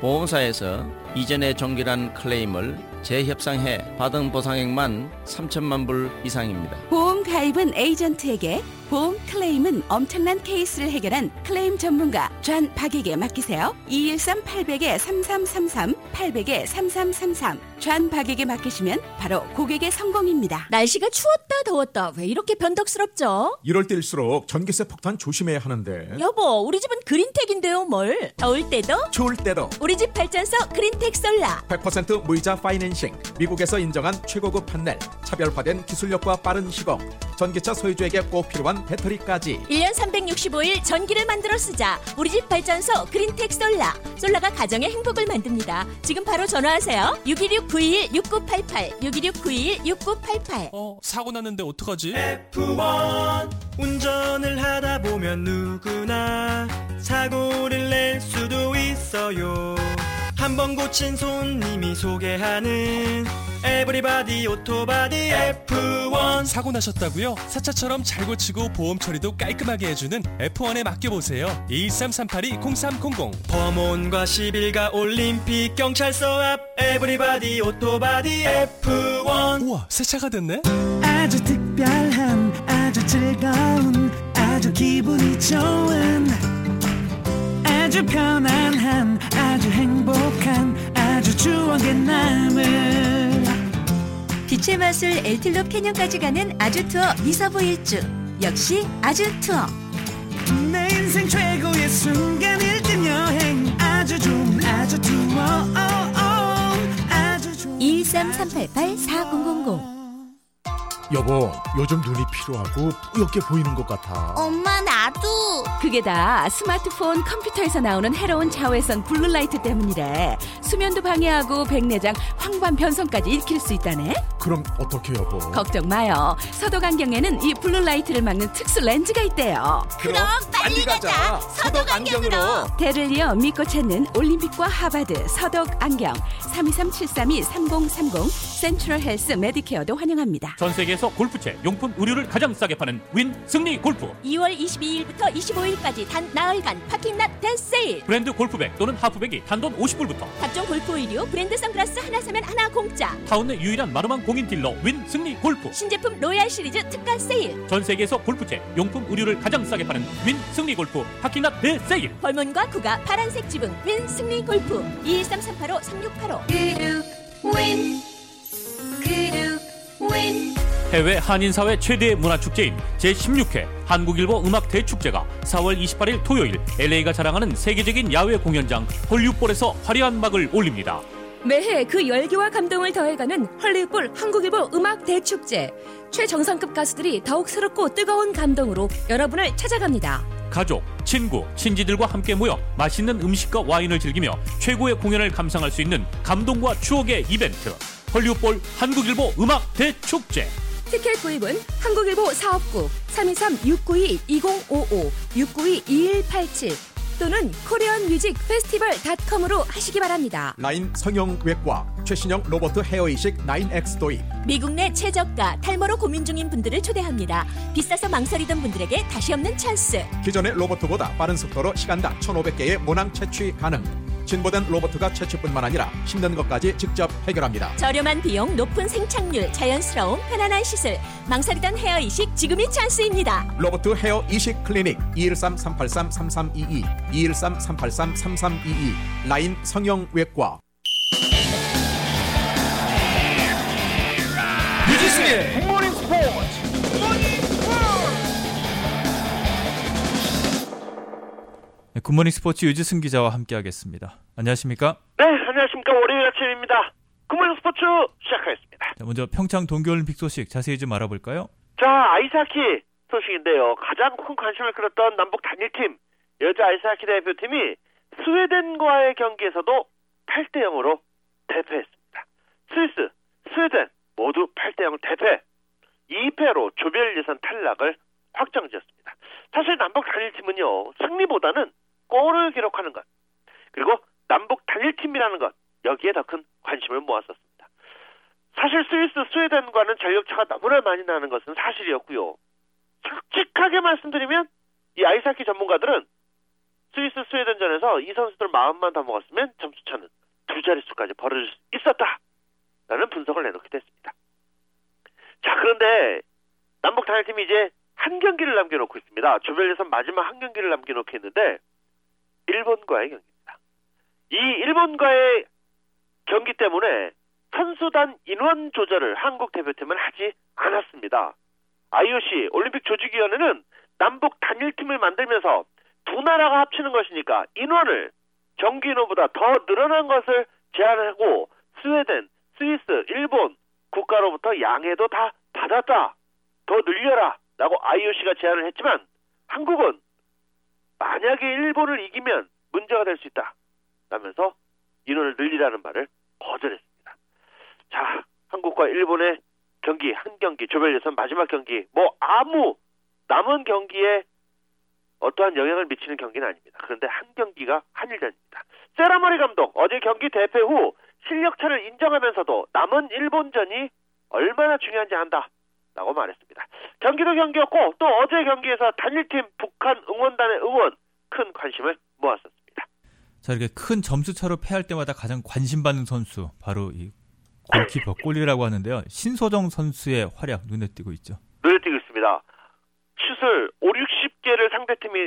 보험사에서 이전에 종결한 클레임을 재협상해 받은 보상액만 삼천만 불 이상입니다. 보험 가입은 에이전트에게, 보험 클레임은 엄청난 케이스를 해결한 클레임 전문가 존 박에게 맡기세요. 이일삼 팔공공 삼삼삼삼 팔공공 삼삼삼삼 존 박에게 맡기시면 바로 고객의 성공입니다. 날씨가 추웠다 더웠다 왜 이렇게 변덕스럽죠? 이럴 때일수록 전기세 폭탄 조심해야 하는데. 여보, 우리 집은 그린텍인데요. 뭘? 더울 때도 추울 때도 우리 집 발전소 그린텍 솔라. 백 퍼센트 무이자 파이낸싱, 미국에서 인정한 최고급 판넬, 차별화된 기술력과 빠른 시공, 전기차 소유주에게 꼭 필요한 배터리까지. 일 년 삼백육십오 일 전기를 만들어 쓰자. 우리 집 발전소 그린텍 솔라. 솔라가 가정의 행복을 만듭니다. 지금 바로 전화하세요. 육일육 구이일 육구팔팔 육일육 구이일 육구팔팔. 어, 사고 났는데 어떡하지? 에프원 운전을 하다 보면 누구나 사고를 낼 수도 있어요. 한번 고친 손님이 소개하는 에브리바디 오토바디 에프원. 사고 나셨다고요? 사차처럼 잘 고치고 보험 처리도 깔끔하게 해주는 에프원에 맡겨보세요. 이일삼 삼팔이 공삼공공. 범온과 십일가 올림픽 경찰서 앞 에브리바디 오토바디 에프원. 우와, 새 차가 됐네? 아주 특별한, 아주 즐거운, 아주 기분이 좋은, 아주 편안한, 아주 행복한, 아주 추억의 남을. 빛의 마술 엘틸롭 캐년까지 가는 아주투어 미사부 일주. 역시 아주투어. 내 인생 최고의 순간 일등 여행. 아주 좋은 아주투어. 아주 좋은 이일삼 삼팔팔 사공공공. 여보, 요즘 눈이 피로하고 뿌옇게 보이는 것 같아. 엄마, 나도. 그게 다 스마트폰, 컴퓨터에서 나오는 해로운 자외선 블루라이트 때문이래. 수면도 방해하고 백내장, 황반 변성까지 일으킬 수 있다네. 그럼 어떻게 여보? 걱정 마요. 서독 안경에는 이 블루라이트를 막는 특수 렌즈가 있대요. 그럼 빨리 가자. 서독 안경으로. 대를 이어 믿고 찾는 올림픽과 하버드 서독 안경. 삼이삼 칠삼이 삼공삼공 센트럴 헬스 메디케어도 환영합니다. 전 세계에서 골프채, 용품, 의류를 가장 싸게 파는 윈 승리 골프. 이월 이십이일부터 이십오일까지 단 나흘간 파킹랏 대세일. 브랜드 골프백 또는 하프백이 단돈 오십 불부터. 각종 골프 의류, 브랜드 선글라스 하나 사면 하나 공짜. 타운 내 유일한 마루망 공인 딜러 윈 승리 골프. 신제품 로얄 시리즈 특가 세일. 전 세계에서 골프채, 용품, 의류를 가장 싸게 파는 윈 승리 골프 파킹랏 대세일. 벌몬과 구가 파란색 지붕 윈 승리 골프. 이일삼 삼팔오 삼육팔오. 그룹 윈 그룹 윈. 해외 한인사회 최대 문화축제인 제십육 회 한국일보 음악 대축제가 사월 이십팔일 토요일 엘에이가 자랑하는 세계적인 야외 공연장 헐리우드볼에서 화려한 막을 올립니다. 매해 그 열기와 감동을 더해가는 헐리우드볼 한국일보 음악 대축제. 최정상급 가수들이 더욱 새롭고 뜨거운 감동으로 여러분을 찾아갑니다. 가족, 친구, 친지들과 함께 모여 맛있는 음식과 와인을 즐기며 최고의 공연을 감상할 수 있는 감동과 추억의 이벤트. 헐리우드볼 한국일보 음악 대축제. 티켓 구입은 한국일보 사업국 삼이삼 육구이 이공오오 육구이 이일팔칠 또는 코리안 뮤직 페스티벌 닷컴으로 하시기 바랍니다. 라인 성형 외과, 최신형 로봇 헤어 이식 나인 엑스 도입. 미국 내 최저가 탈모로 고민 중인 분들을 초대합니다. 비싸서 망설이던 분들에게 다시 없는 찬스. 기존의 로봇보다 빠른 속도로 시간당 천오백 개의 모낭 채취 가능. 진보된 로봇가 채취뿐만 아니라 힘든 것까지 직접 해결합니다. 저렴한 비용, 높은 생착률, 자연스러움, 편안한 시술. 망설이던 헤어 이식 지금이 찬스입니다. 로봇 헤어 이식 클리닉 이일삼 삼팔삼 삼삼이이 이일삼 삼팔삼 삼삼이이 라인 성형 외과. 유지승의 굿모닝 스포츠. 네, 굿모닝 스포츠 유지승 기자와 함께하겠습니다. 안녕하십니까? 네, 안녕하십니까. 월요일 아침입니다. 굿모닝 스포츠 시작하겠습니다. 자, 먼저 평창 동계올림픽 소식 자세히 좀 알아볼까요? 자, 아이스하키 소식인데요. 가장 큰 관심을 끌었던 남북 단일팀 여자 아이스하키 대표팀이 스웨덴과의 경기에서도 팔 대 영으로 대패했습니다. 스위스, 스웨덴 모두 팔 대 영 대패. 이 패로 조별 예선 탈락을 확정지었습니다. 사실 남북 단일팀은요, 승리보다는 골을 기록하는 것, 그리고 남북 단일팀이라는 것, 여기에 더 큰 관심을 모았었습니다. 사실 스위스, 스웨덴과는 전력차가 너무나 많이 나는 것은 사실이었고요. 솔직하게 말씀드리면 이 아이스하키 전문가들은 스위스 스웨덴전에서 이 선수들 마음만 더 먹었으면 점수차는 두 자릿수까지 벌어질 수 있었다라는 분석을 내놓게 됐습니다. 자, 그런데 남북 단일팀이 이제 한 경기를 남겨놓고 있습니다. 조별 예선 마지막 한 경기를 남겨놓고 있는데 일본과의 경기입니다. 이 일본과의 경기 때문에 선수단 인원 조절을 한국 대표팀은 하지 않았습니다. 아이오씨 올림픽 조직위원회는 남북 단일팀을 만들면서 두 나라가 합치는 것이니까 인원을 정규 인원보다 더 늘어난 것을 제안하고 스웨덴, 스위스, 일본 국가로부터 양해도 다 받았다. 더 늘려라 라고 아이오씨가 제안을 했지만 한국은 만약에 일본을 이기면 문제가 될 수 있다 라면서 인원을 늘리라는 말을 거절했습니다. 자, 한국과 일본의 경기 한 경기 조별 예선 마지막 경기 뭐 아무 남은 경기에 어떠한 영향을 미치는 경기는 아닙니다. 그런데 한 경기가 한일전입니다. 세라머니 감독 어제 경기 대패 후 실력차를 인정하면서도 남은 일본전이 얼마나 중요한지 안다 라고 말했습니다. 경기도 경기였고 또 어제 경기에서 단일팀 북한 응원단의 응원 큰 관심을 모았었습니다. 자, 이렇게 큰 점수차로 패할 때마다 가장 관심받는 선수 바로 이 골키퍼 골리라고 하는데요. 신소정 선수의 활약 눈에 띄고 있죠. 눈에 띄고 있습니다. 슛을 오십, 육십 개를 상대팀이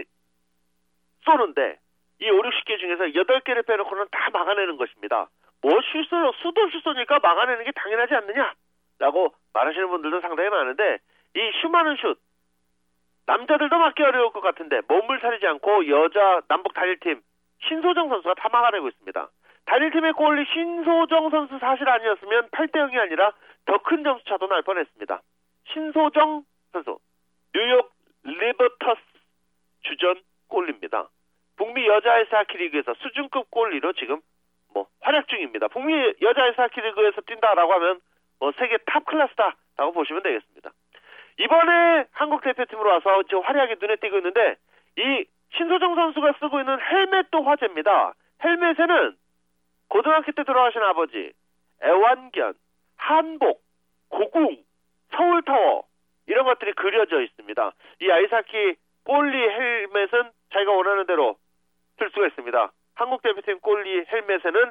쏘는데 이 오십, 육십 개 중에서 여덟 개를 빼놓고는 다 막아내는 것입니다. 뭐 슛을 수도 슛 쏘니까 막아내는 게 당연하지 않느냐 라고 말하시는 분들도 상당히 많은데 이 슈마는 슛 남자들도 막기 어려울 것 같은데 몸을 사리지 않고 여자 남북 단일팀 신소정 선수가 다 막아내고 있습니다. 단일팀의 골리 신소정 선수 사실 아니었으면 팔 대 영이 아니라 더 큰 점수차도 날 뻔했습니다. 신소정 선수 뉴욕 리버터스 주전 골리입니다. 북미 여자 아이스하키 리그에서 수준급 골리로 지금 뭐 활약 중입니다. 북미 여자 아이스하키 리그에서 뛴다라고 하면 뭐 세계 탑 클래스다라고 보시면 되겠습니다. 이번에 한국 대표팀으로 와서 지금 활약이 눈에 띄고 있는데 이 신소정 선수가 쓰고 있는 헬멧도 화제입니다. 헬멧에는 고등학교 때 돌아가신 아버지, 애완견, 한복, 고궁, 서울타워 이런 것들이 그려져 있습니다. 이 아이스하키 골리 헬멧은 자기가 원하는 대로 쓸 수가 있습니다. 한국 대표팀 골리 헬멧에는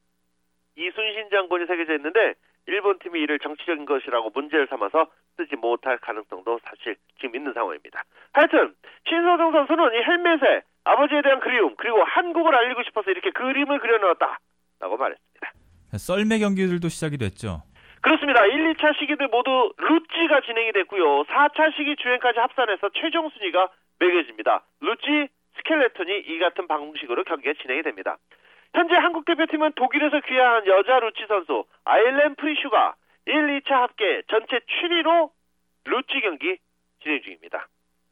이순신 장군이 새겨져 있는데 일본 팀이 이를 정치적인 것이라고 문제를 삼아서 쓰지 못할 가능성도 사실 지금 있는 상황입니다. 하여튼 신소정 선수는 이 헬멧에 아버지에 대한 그리움 그리고 한국을 알리고 싶어서 이렇게 그림을 그려넣었다라고 말했습니다. 썰매 경기들도 시작이 됐죠. 그렇습니다. 일, 이 차 시기들 모두 루찌가 진행이 됐고요. 사 차 시기 주행까지 합산해서 최종 순위가 매겨집니다. 루찌, 스켈레톤이 이 같은 방식으로 경기가 진행이 됩니다. 현재 한국 대표팀은 독일에서 귀화한 여자 루찌 선수 아일렌 프리슈가 일, 이 차 합계 전체 칠 위로 루찌 경기 진행 중입니다.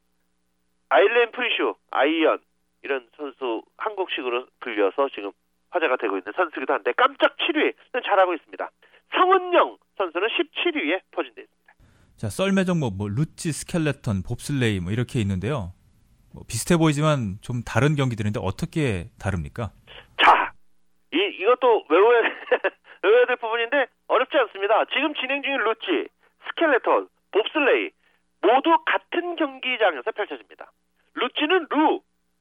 아일렌 프리슈, 아이언 이런 선수 한국식으로 불려서 지금 화제가 되고 있는 선수이기도 한데 깜짝 칠 위는 잘하고 있습니다. 성은영 선수는 십칠 위에 포진되어 있습니다. 자, 썰매 종목 뭐 루찌, 스켈레톤, 봅슬레이 뭐 이렇게 있는데요. 뭐 비슷해 보이지만 좀 다른 경기들인데 어떻게 다릅니까? 자, 이 이것도 외워야 외워야 될 부분인데 어렵지 않습니다. 지금 진행 중인 루찌, 스켈레톤, 봅슬레이 모두 같은 경기장에서 펼쳐집니다. 루찌는 루,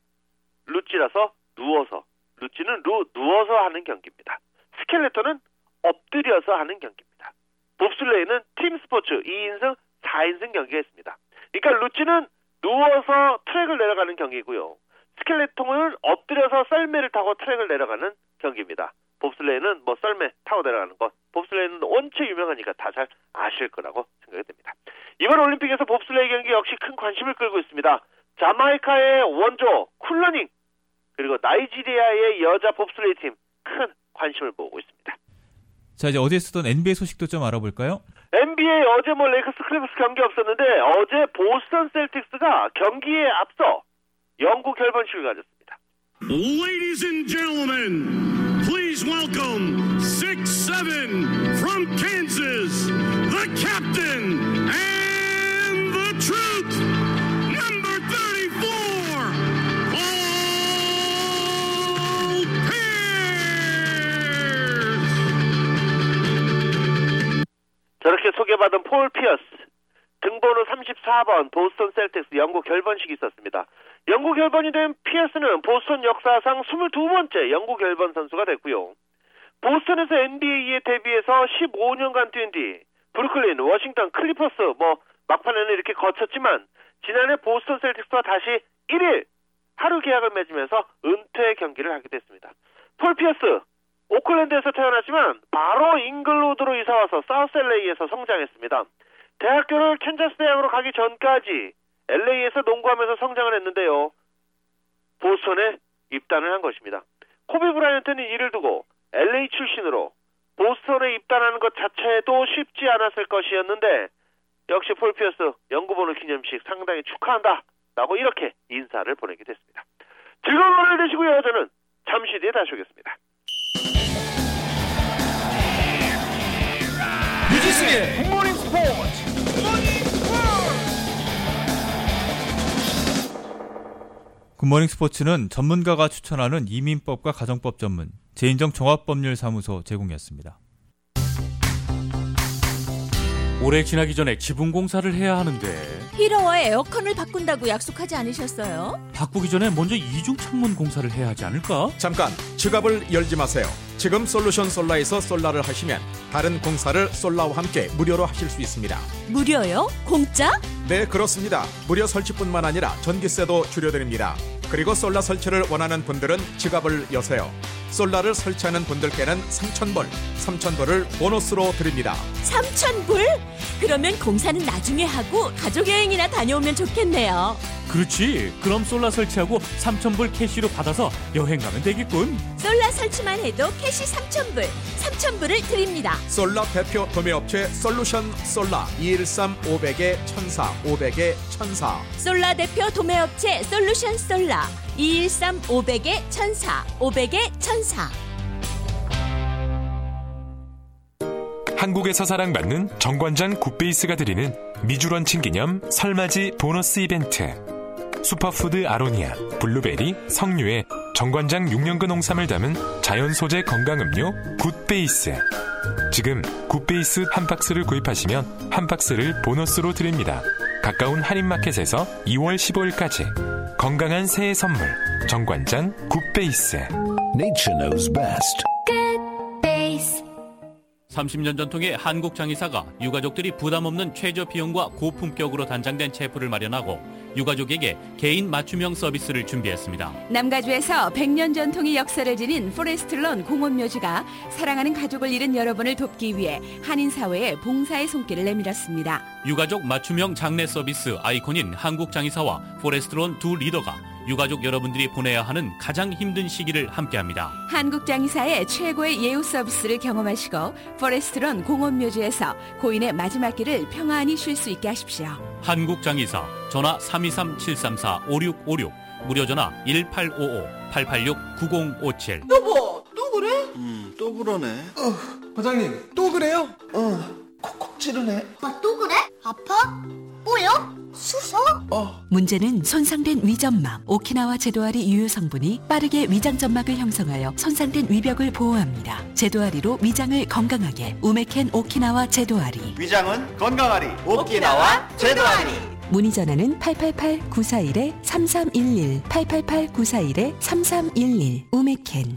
루찌라서 누워서, 루찌는 루 누워서 하는 경기입니다. 스켈레톤은 엎드려서 하는 경기입니다. 봅슬레이는 팀 스포츠 이 인승, 사 인승 경기가 있습니다. 그러니까 루찌는 누워서 트랙을 내려가는 경기고요. 스켈레톤은 엎드려서 썰매를 타고 트랙을 내려가는 경기입니다. 봅슬레이는 뭐 썰매 타고 내려가는 것. 봅슬레이는 원체 유명하니까 다 잘 아실 거라고 생각이 됩니다. 이번 올림픽에서 봅슬레이 경기 역시 큰 관심을 끌고 있습니다. 자마이카의 원조 쿨러닝 그리고 나이지리아의 여자 봅슬레이 팀 큰 관심을 모으고 있습니다. 자, 이제 어제 쓰던 엔비에이 소식도 좀 알아볼까요? 엔비에이 어제 뭐 레이커스 클리퍼스 경기 없었는데 어제 보스턴 셀틱스가 경기에 앞서 영구 결번식을 가졌습니다. Ladies and gentlemen, please welcome six seven from Kansas, the captain and the truth, number thirty-four, Paul Pierce. 저렇게 소개받은 폴 피어스 등번호 삼십사 번 보스턴 셀틱스 영구 결번식이 있었습니다. 영구 결번이 된 피어스는 보스턴 역사상 스물두 번째 영구 결번 선수가 됐고요. 보스턴에서 엔비에이에 데뷔해서 십오 년간 뛴 뒤 브루클린, 워싱턴, 클리퍼스 뭐 막판에는 이렇게 거쳤지만 지난해 보스턴 셀틱스와 다시 일 일 하루 계약을 맺으면서 은퇴 경기를 하게 됐습니다. 폴 피어스, 오클랜드에서 태어났지만 바로 잉글우드로 이사와서 사우스 엘에이에서 성장했습니다. 대학교를 캔자스 대학으로 가기 전까지 엘에이에서 농구하면서 성장을 했는데요. 보스턴에 입단을 한 것입니다. 코비 브라이언트는 이를 두고 엘에이 출신으로 보스턴에 입단하는 것 자체도 쉽지 않았을 것이었는데 역시 폴 피어스 영구번호 기념식 상당히 축하한다 라고 이렇게 인사를 보내게 됐습니다. 즐거운 하루 되시고요. 저는 잠시 뒤에 다시 오겠습니다. 유지승의 굿모닝 스포츠. 굿모닝 스포츠는 전문가가 추천하는 이민법과 가정법 전문 제인정 종합법률사무소 제공이었습니다. 올해 지나기 전에 지붕 공사를 해야 하는데 히러와 에어컨을 바꾼다고 약속하지 않으셨어요? 바꾸기 전에 먼저 이중 창문 공사를 해야 하지 않을까? 잠깐 지갑을 열지 마세요. 지금 솔루션 솔라에서 솔라를 하시면 다른 공사를 솔라와 함께 무료로 하실 수 있습니다. 무료요? 공짜? 네, 그렇습니다. 무료 설치뿐만 아니라 전기세도 줄여드립니다. 그리고 솔라 설치를 원하는 분들은 지갑을 여세요. 솔라를 설치하는 분들께는 삼천 불, 삼천 불을 보너스로 드립니다. 삼천 불? 그러면 공사는 나중에 하고 가족여행이나 다녀오면 좋겠네요. 그렇지. 그럼 솔라 설치하고 삼천 불 캐시로 받아서 여행 가면 되겠군. 솔라 설치만 해도 캐시 삼천 불, 삼천 불을 드립니다. 솔라 대표 도매업체 솔루션 솔라 이일삼 오백에 천사 오백에 천사. 솔라 대표 도매업체 솔루션 솔라 이일삼 오백에 천사 오백에 천사. 한국에서 사랑받는 정관장 굿베이스가 드리는 미주런칭 기념 설맞이 보너스 이벤트. 슈퍼푸드 아로니아, 블루베리, 석류에 정관장 육 년근 홍삼을 담은 자연 소재 건강음료 굿베이스. 지금 굿베이스 한 박스를 구입하시면 한 박스를 보너스로 드립니다. 가까운 할인마켓에서 이월 십오일까지 건강한 새해 선물 정관장 굿베이스. Nature knows best. 굿베이스. 삼십 년 전통의 한국 장의사가 유가족들이 부담 없는 최저 비용과 고품격으로 단장된 체프를 마련하고 유가족에게 개인 맞춤형 서비스를 준비했습니다. 남가주에서 백 년 전통의 역사를 지닌 포레스트런 공원묘지가 사랑하는 가족을 잃은 여러분을 돕기 위해 한인사회에 봉사의 손길을 내밀었습니다. 유가족 맞춤형 장례 서비스 아이콘인 한국 장의사와 포레스트론 두 리더가 유가족 여러분들이 보내야 하는 가장 힘든 시기를 함께합니다. 한국 장의사의 최고의 예우 서비스를 경험하시고 포레스트런 공원묘지에서 고인의 마지막 길을 평안히 쉴 수 있게 하십시오. 한국 장의사 전화 삼이삼 칠삼사 오육오육 무료 전화 일팔오오 팔팔육 구공오칠. 여보 또 그래? 음, 또 그러네. 어, 과장님 또 그래요? 어, 콕콕 찌르네. 아, 또 그래? 아파? 뭐요? 쑤셔? 어. 문제는 손상된 위점막. 오키나와 제도아리 유효 성분이 빠르게 위장 점막을 형성하여 손상된 위벽을 보호합니다. 제도아리로 위장을 건강하게. 우메켄 오키나와 제도아리. 위장은 건강하리. 오키나와 제도아리. 문의 전화는 팔팔팔 구사일 삼삼일일 팔팔팔 구사일 삼삼일일. 우메켄.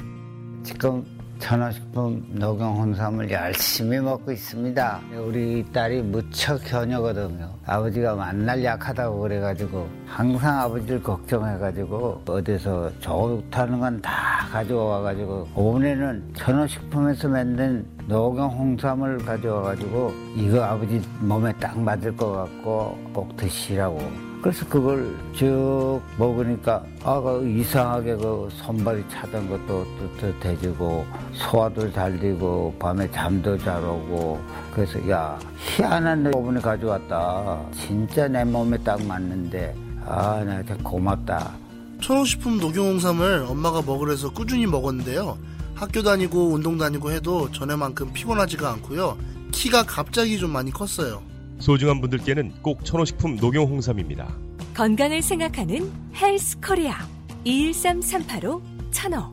지금 천호식품 녹용 홍삼을 열심히 먹고 있습니다. 우리 딸이 무척 효녀거든요. 아버지가 만날 약하다고 그래가지고 항상 아버지를 걱정해가지고 어디서 좋다는 건 다 가져와가지고 이번에는 천호식품에서 만든 녹용 홍삼을 가져와가지고 이거 아버지 몸에 딱 맞을 것 같고 꼭 드시라고. 그래서 그걸 쭉 먹으니까 아가 이상하게 그 손발이 차던 것도 뜨뜻해지고 소화도 잘 되고 밤에 잠도 잘 오고. 그래서 야 희한한 부분을 가져왔다. 진짜 내 몸에 딱 맞는데 아 나한테 고맙다. 천호식품 녹용홍삼을 엄마가 먹으래서 꾸준히 먹었는데요. 학교 다니고 운동 다니고 해도 전에만큼 피곤하지가 않고요. 키가 갑자기 좀 많이 컸어요. 소중한 분들께는 꼭 천호식품 녹용홍삼입니다. 건강을 생각하는 헬스코리아 이일삼 삼팔오 천호.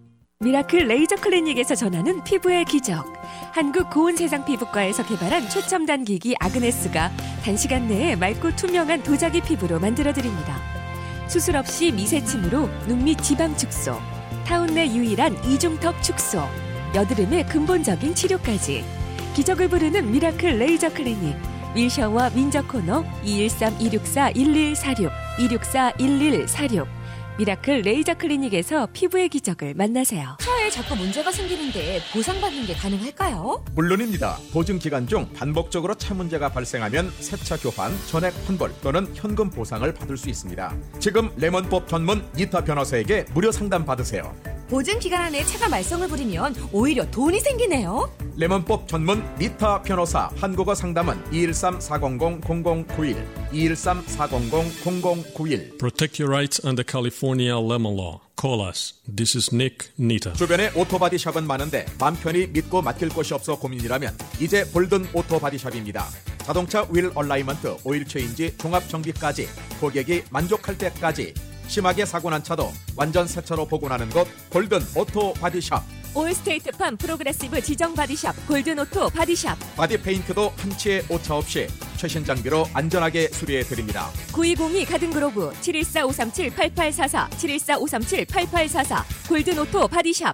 미라클 레이저 클리닉에서 전하는 피부의 기적. 한국 고온세상 피부과에서 개발한 최첨단 기기 아그네스가 단시간 내에 맑고 투명한 도자기 피부로 만들어드립니다. 수술 없이 미세침으로 눈 및 지방 축소, 타운 내 유일한 이중턱 축소, 여드름의 근본적인 치료까지 기적을 부르는 미라클 레이저 클리닉. 윌샤와 민저 코너 이일삼 이육사 일일사육 이육사 일일사육 미라클 레이저 클리닉에서 피부의 기적을 만나세요. 차에 자꾸 문제가 생기는데 보상받는 게 가능할까요? 물론입니다. 보증 기간 중 반복적으로 차 문제가 발생하면 새차 교환, 전액 환불 또는 현금 보상을 받을 수 있습니다. 지금 레몬법 전문 니타 변호사에게 무료 상담 받으세요. 보증 기간 안에 차가 말썽을 부리면 오히려 돈이 생기네요. 레몬법 전문 니타 변호사. 한국어 상담은 이일삼 사공공 공공구일 이일삼 사공공 공공구일. Protect your rights under California lemon law. Call us. This is Nick Nita. 주변에 오토바디샵은 많은데 맘 편히 믿고 맡길 곳이 없어 고민이라면 이제 볼든 오토바디샵입니다. 자동차 휠 얼라이먼트, 오일 체인지, 종합 정비까지 고객이 만족할 때까지 심하게 사고 난 차도 완전 새 차로 복원하는 곳 골든 오토 바디샵. 올스테이트팜 프로그레시브 지정 바디샵 골든 오토 바디샵. 바디 페인트도 한치의 오차 없이 최신 장비로 안전하게 수리해 드립니다. 구이공이 가든그로브 칠일사 오삼칠 팔팔사사 칠일사 오삼칠 팔팔사사 골든 오토 바디샵.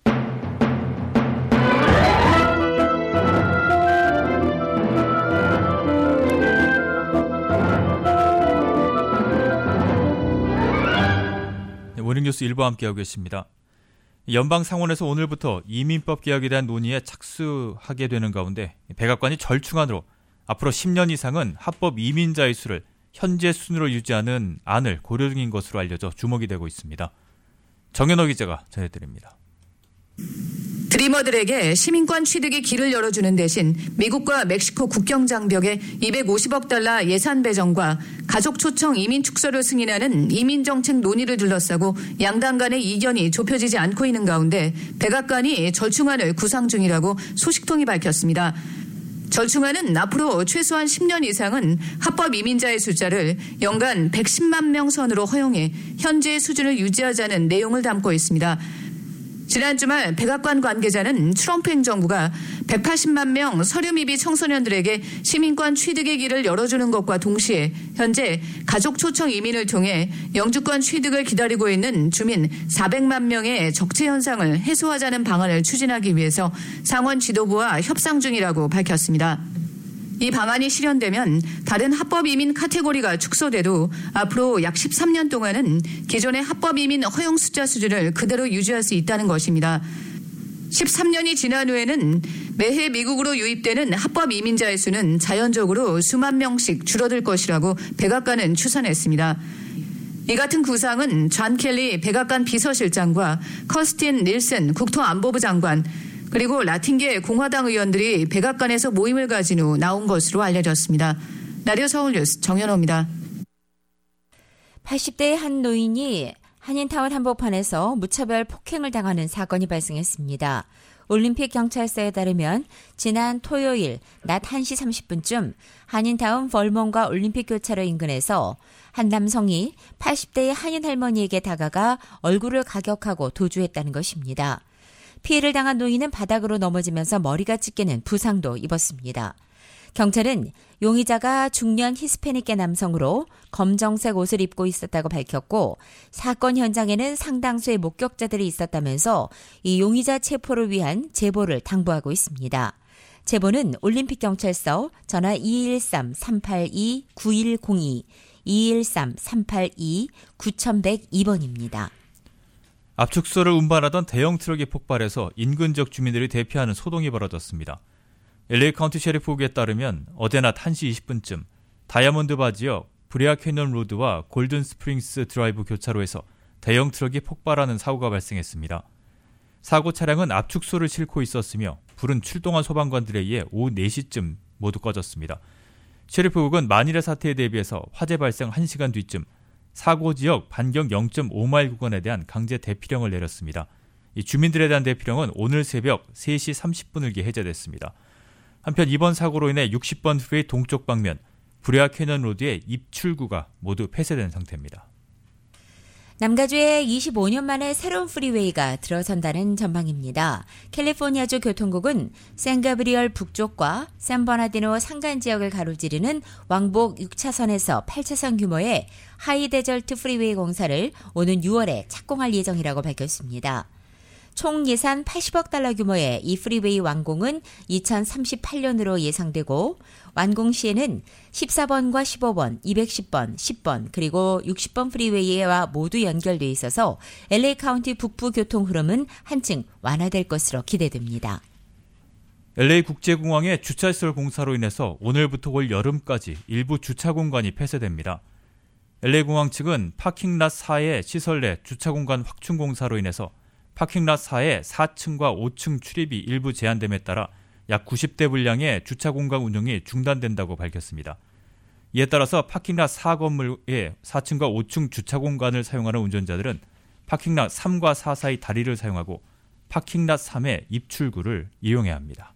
모닝뉴스 일부 함께하고 계십니다. 연방 상원에서 오늘부터 이민법 개혁에 대한 논의에 착수하게 되는 가운데 백악관이 절충안으로 앞으로 십 년 이상은 합법 이민자의 수를 현재 순으로 유지하는 안을 고려 중인 것으로 알려져 주목이 되고 있습니다. 정현호 기자가 전해드립니다. 드리머들에게 시민권 취득의 길을 열어주는 대신 미국과 멕시코 국경 장벽에 이백오십억 달러 예산 배정과 가족 초청 이민 축소를 승인하는 이민 정책 논의를 둘러싸고 양당 간의 이견이 좁혀지지 않고 있는 가운데 백악관이 절충안을 구상 중이라고 소식통이 밝혔습니다. 절충안은 앞으로 최소한 십 년 이상은 합법 이민자의 숫자를 연간 백십만 명 선으로 허용해 현재의 수준을 유지하자는 내용을 담고 있습니다. 지난 주말 백악관 관계자는 트럼프 행정부가 백팔십만 명 서류 미비 청소년들에게 시민권 취득의 길을 열어주는 것과 동시에 현재 가족 초청 이민을 통해 영주권 취득을 기다리고 있는 주민 사백만 명의 적체 현상을 해소하자는 방안을 추진하기 위해서 상원 지도부와 협상 중이라고 밝혔습니다. 이 방안이 실현되면 다른 합법 이민 카테고리가 축소돼도 앞으로 약 십삼 년 동안은 기존의 합법 이민 허용 숫자 수준을 그대로 유지할 수 있다는 것입니다. 십삼 년이 지난 후에는 매해 미국으로 유입되는 합법 이민자의 수는 자연적으로 수만 명씩 줄어들 것이라고 백악관은 추산했습니다. 이 같은 구상은 존 켈리 백악관 비서실장과 커스틴 닐슨 국토안보부 장관 그리고 라틴계 공화당 의원들이 백악관에서 모임을 가진 후 나온 것으로 알려졌습니다. 라디오 서울뉴스 정연호입니다. 팔십 대의 한 노인이 한인타운 한복판에서 무차별 폭행을 당하는 사건이 발생했습니다. 올림픽 경찰서에 따르면 지난 토요일 낮 한 시 삼십 분쯤 한인타운 벌몬과 올림픽 교차로 인근에서 한 남성이 팔십 대의 한인 할머니에게 다가가 얼굴을 가격하고 도주했다는 것입니다. 피해를 당한 노인은 바닥으로 넘어지면서 머리가 찢기는 부상도 입었습니다. 경찰은 용의자가 중년 히스패닉계 남성으로 검정색 옷을 입고 있었다고 밝혔고 사건 현장에는 상당수의 목격자들이 있었다면서 이 용의자 체포를 위한 제보를 당부하고 있습니다. 제보는 올림픽경찰서 전화 이일삼 삼팔이 구일공이 이일삼 삼팔이 구일공이 번입니다. 압축수를 운반하던 대형 트럭이 폭발해서 인근 지역 주민들이 대피하는 소동이 벌어졌습니다. 엘에이 카운티 셰리프국에 따르면 어제 낮 한 시 이십 분쯤 다이아몬드 바 지역 브레아 캐년 로드와 골든 스프링스 드라이브 교차로에서 대형 트럭이 폭발하는 사고가 발생했습니다. 사고 차량은 압축수를 싣고 있었으며 불은 출동한 소방관들에 의해 오후 네 시쯤 모두 꺼졌습니다. 셰리프국은 만일의 사태에 대비해서 화재 발생 한 시간 뒤쯤 사고 지역 반경 영 점 오 마일 구간에 대한 강제 대피령을 내렸습니다. 이 주민들에 대한 대피령은 오늘 새벽 세 시 삼십 분을기 해제됐습니다. 한편 이번 사고로 인해 육십 번 프리웨이 동쪽 방면 브레아 캐년 로드의 입출구가 모두 폐쇄된 상태입니다. 남가주에 이십오 년 만에 새로운 프리웨이가 들어선다는 전망입니다. 캘리포니아주 교통국은 샌가브리얼 북쪽과 샌버나디노 산간 지역을 가로지르는 왕복 육 차선에서 팔 차선 규모의 하이데절트 프리웨이 공사를 오는 유월에 착공할 예정이라고 밝혔습니다. 총 예산 팔십억 달러 규모의 이 프리웨이 완공은 이천삼십팔 년으로 예상되고 완공 시에는 십사 번과 십오 번, 이백십 번, 십 번 그리고 육십 번 프리웨이와 모두 연결돼 있어서 엘에이 카운티 북부 교통 흐름은 한층 완화될 것으로 기대됩니다. 엘에이 국제공항의 주차시설 공사로 인해서 오늘부터 올 여름까지 일부 주차 공간이 폐쇄됩니다. 엘에이 공항 측은 파킹랏 사의 시설 내 주차 공간 확충 공사로 인해서 파킹랏 사의 사 층과 오 층 출입이 일부 제한됨에 따라 약 구십 대 분량의 주차 공간 운영이 중단된다고 밝혔습니다. 이에 따라서 파킹랏 사 건물의 사 층과 오 층 주차 공간을 사용하는 운전자들은 파킹랏 삼과 사 사이 다리를 사용하고 파킹랏 삼의 입출구를 이용해야 합니다.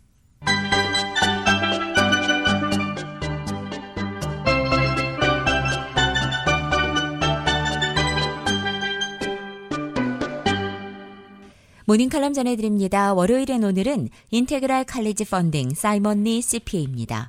모닝칼럼 전해드립니다. 월요일엔 오늘은 인테그랄 칼리지 펀딩 사이먼 리 씨피에이입니다.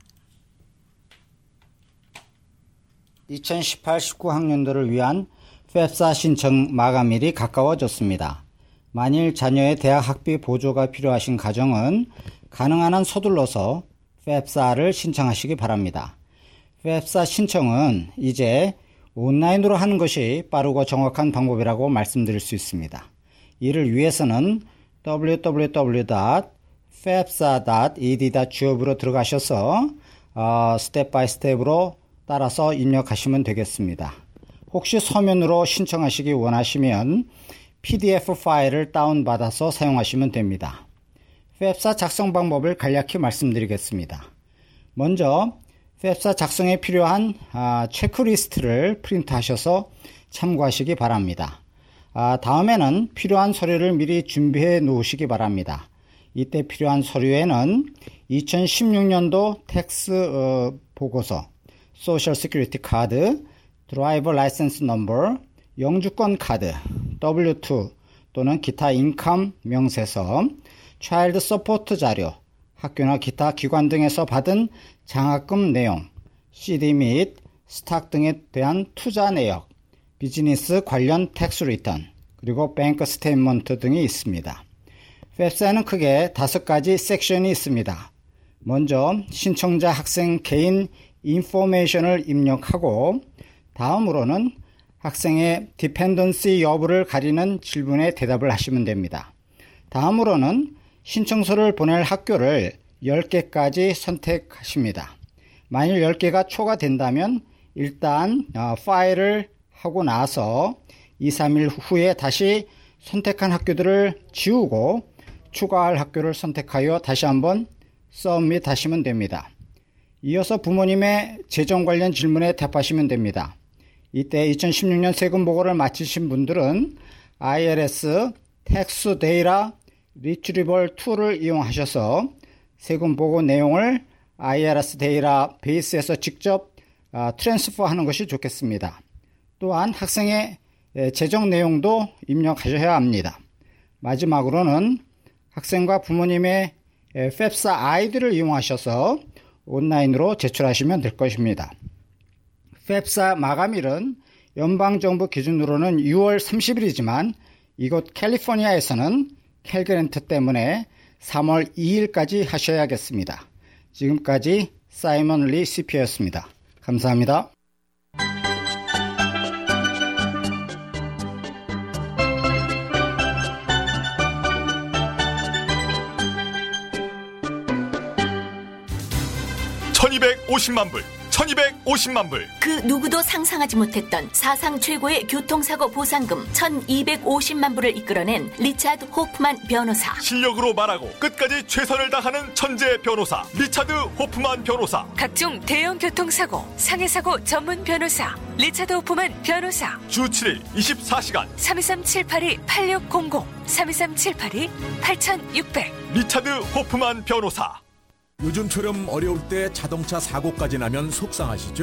이천십팔 십구 학년도를 위한 팹사 신청 마감일이 가까워졌습니다. 만일 자녀의 대학 학비 보조가 필요하신 가정은 가능한 한 서둘러서 팹사를 신청하시기 바랍니다. 팹사 신청은 이제 온라인으로 하는 것이 빠르고 정확한 방법이라고 말씀드릴 수 있습니다. 이를 위해서는 더블유 더블유 더블유 닷 팹사 닷 이디 닷 지오비로 들어가셔서 어, 스텝 바이 스텝으로 따라서 입력하시면 되겠습니다. 혹시 서면으로 신청하시기 원하시면 피디에프 파일을 다운받아서 사용하시면 됩니다. 팹사 작성 방법을 간략히 말씀드리겠습니다. 먼저 팹사 작성에 필요한 아, 체크리스트를 프린트하셔서 참고하시기 바랍니다. 아, 다음에는 필요한 서류를 미리 준비해 놓으시기 바랍니다. 이때 필요한 서류에는 이천십육 년도 텍스 어, 보고서, 소셜 시큐리티 카드, 드라이버 라이센스 넘버, 영주권 카드, 더블유 투 또는 기타 인컴 명세서, 차일드 서포트 자료, 학교나 기타 기관 등에서 받은 장학금 내용, 씨디 및 스탁 등에 대한 투자 내역, 비즈니스 관련 텍스 리턴, 그리고 뱅크 스테이트먼트 등이 있습니다. 팹사에는 크게 다섯 가지 섹션이 있습니다. 먼저 신청자 학생 개인 인포메이션을 입력하고 다음으로는 학생의 디펜던시 여부를 가리는 질문에 대답을 하시면 됩니다. 다음으로는 신청서를 보낼 학교를 열 개까지 선택하십니다. 만일 열 개가 초과된다면 일단 파일을 하고 나서 이, 삼 일 후에 다시 선택한 학교들을 지우고 추가할 학교를 선택하여 다시 한번 서밋 하시면 됩니다. 이어서 부모님의 재정 관련 질문에 답하시면 됩니다. 이때 이천십육 년 세금 보고를 마치신 분들은 아이알에스 텍스 데이터 리트리벌 툴을 이용하셔서 세금 보고 내용을 아이알에스 데이터 베이스에서 직접 트랜스퍼 하는 것이 좋겠습니다. 또한 학생의 재정 내용도 입력하셔야 합니다. 마지막으로는 학생과 부모님의 팹사 아이디를 이용하셔서 온라인으로 제출하시면 될 것입니다. 팹사 마감일은 연방정부 기준으로는 유월 삼십일이지만 이곳 캘리포니아에서는 캘그랜트 때문에 삼월 이일까지 하셔야겠습니다. 지금까지 사이먼 리 씨피에이였습니다. 감사합니다. 천이백오십만 불, 천이백오십만 불. 그 누구도 상상하지 못했던 사상 최고의 교통사고 보상금 천이백오십만 불을 이끌어낸 리차드 호프만 변호사. 실력으로 말하고 끝까지 최선을 다하는 천재 변호사 리차드 호프만 변호사. 각종 대형 교통사고, 상해사고 전문 변호사 리차드 호프만 변호사. 주 칠 일 이십사 시간 삼이삼 칠팔이 팔육공공 삼이삼 칠팔이 팔육백. 리차드 호프만 변호사. 요즘처럼 어려울 때 자동차 사고까지 나면 속상하시죠?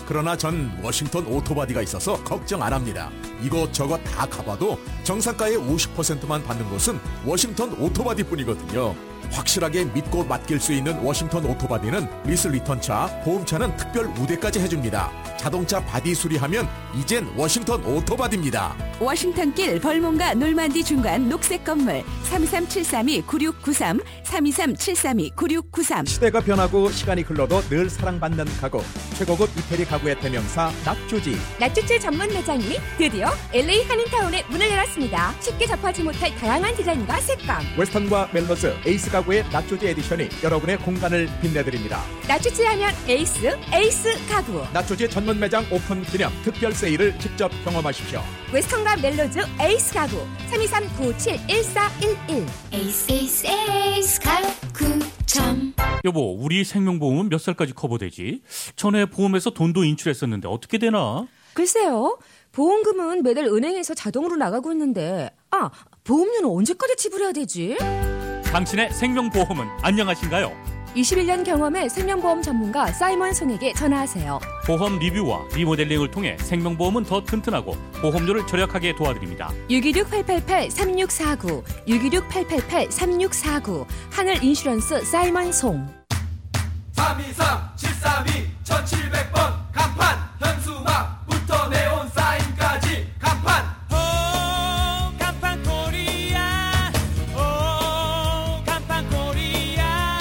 그러나 전 워싱턴 오토바디가 있어서 걱정 안 합니다. 이것저것 다 가봐도 정상가의 오십 퍼센트만 받는 곳은 워싱턴 오토바디뿐이거든요. 확실하게 믿고 맡길 수 있는 워싱턴 오토바디는 리스 리턴차, 보험차는 특별 우대까지 해줍니다. 자동차 바디 수리하면 이젠 워싱턴 오토바디입니다. 워싱턴길 벌몬과 놀만디 중간 녹색 건물 삼삼칠삼이 구육구삼 삼이삼칠삼이 구육구삼. 시대가 변하고 시간이 흘러도 늘 사랑받는 가구, 최고급 이태리 가구의 대명사 낙조지. 낙조질 전문 매장이 드디어 엘에이 한인타운에 문을 열었습니다. 쉽게 접하지 못할 다양한 디자인과 색감. 웨스턴과 멜로스, 에이스 가구의 낙조지 에디션이 여러분의 공간을 빛내드립니다. 낙조지 하면 에이스, 에이스 가구. 낙조지 전문 매장 오픈 기념 특별 세일을 직접 경험하십시오. 웨스턴과 멜로즈 에이스 가구 삼이삼 구칠 일사일일. 에이스 에이스 에이스 가구 점. 여보, 우리 생명보험은 몇 살까지 커버되지? 전에 보험에서 돈도 인출했었는데 어떻게 되나? 글쎄요. 보험금은 매달 은행에서 자동으로 나가고 있는데, 아, 보험료는 언제까지 지불해야 되지? 당신의 생명보험은 안녕하신가요? 이십일 년 경험의 생명보험 전문가 사이먼 손에게 전화하세요. 보험 리뷰와 리모델링을 통해 생명보험은 더 튼튼하고 보험료를 절약하게 도와드립니다. 육이육 팔팔팔 삼육사구 육이육 팔팔팔 삼육사구 하늘인슈런스 사이먼 송. 삼이삼 칠삼이 천칠백 번 간판 현수막부터 네온 사인까지 간판. 오 간판 코리아, 오 간판 코리아,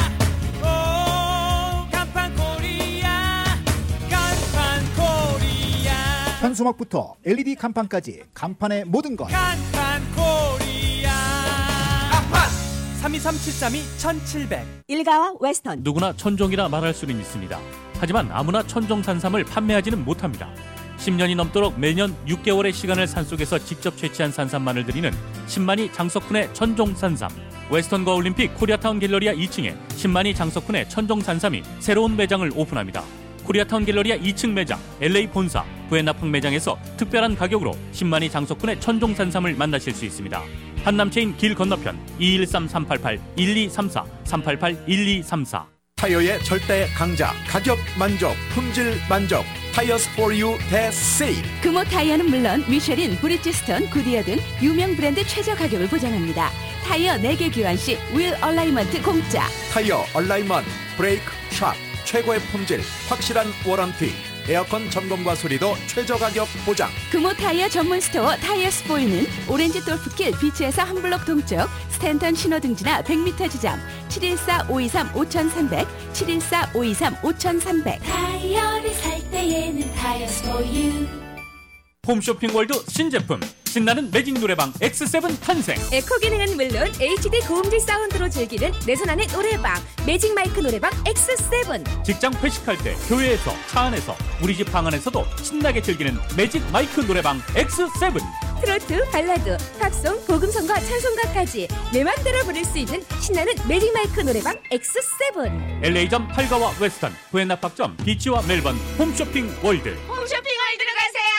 오 간판 코리아, 간판 코리아. 현수막부터 엘이디 간판까지 간판의 모든 것. 간판 코리아. 간판 삼이삼 칠삼이 천칠백. 일가와 웨스턴. 누구나 천종이라 말할 수는 있습니다. 하지만 아무나 천종산삼을 판매하지는 못합니다. 십 년이 넘도록 매년 육 개월의 시간을 산속에서 직접 채취한 산삼만을 드리는 신만이 장석훈의 천종산삼. 웨스턴과 올림픽 코리아타운 갤러리아 이 층에 신만이 장석훈의 천종산삼이 새로운 매장을 오픈합니다. 코리아타운 갤러리아 이 층 매장, 엘에이 본사, 부엔나풍 매장에서 특별한 가격으로 신만이 장석훈의 천종산삼을 만나실 수 있습니다. 한남체인 길 건너편 이일삼 삼팔팔 일이삼사 삼팔팔 일이삼사. 타이어의 절대 강자, 가격 만족, 품질 만족, 타이어스 포 유 대세일. 금호 타이어는 물론 미쉐린, 브리지스톤, 구디어 등 유명 브랜드 최저 가격을 보장합니다. 타이어 네 개 교환 시 윌 얼라이먼트 공짜. 타이어 얼라이먼트, 브레이크, 샵, 최고의 품질, 확실한 워런티, 에어컨 점검과 수리도 최저 가격 보장. 금호 타이어 전문 스토어 타이어 스포이는 오렌지 돌프길 비치에서 한 블록 동쪽, 스탠턴 신호등지나 백 미터 지점 칠일사 오이삼 오삼삼공 공 칠일사 오이삼 오삼삼공. 타이어를 살 때에는 타이어 스포유. 홈쇼핑 월드 신제품 신나는 매직 노래방 엑스 세븐 탄생. 에코 기능은 물론 에이치디 고음질 사운드로 즐기는 내 손 안의 노래방 매직 마이크 노래방 엑스 세븐. 직장 회식할 때, 교회에서, 차 안에서, 우리 집 방 안에서도 신나게 즐기는 매직 마이크 노래방 엑스 세븐. 트로트, 발라드, 팝송, 복음성과 찬송가까지 내 맘대로 부를 수 있는 신나는 매직 마이크 노래방 엑스 세븐. 엘에이점 팔가와 웨스턴, 부엔나팍점, 비치와 멜번 홈쇼핑 월드. 홈쇼핑 월드로 가세요.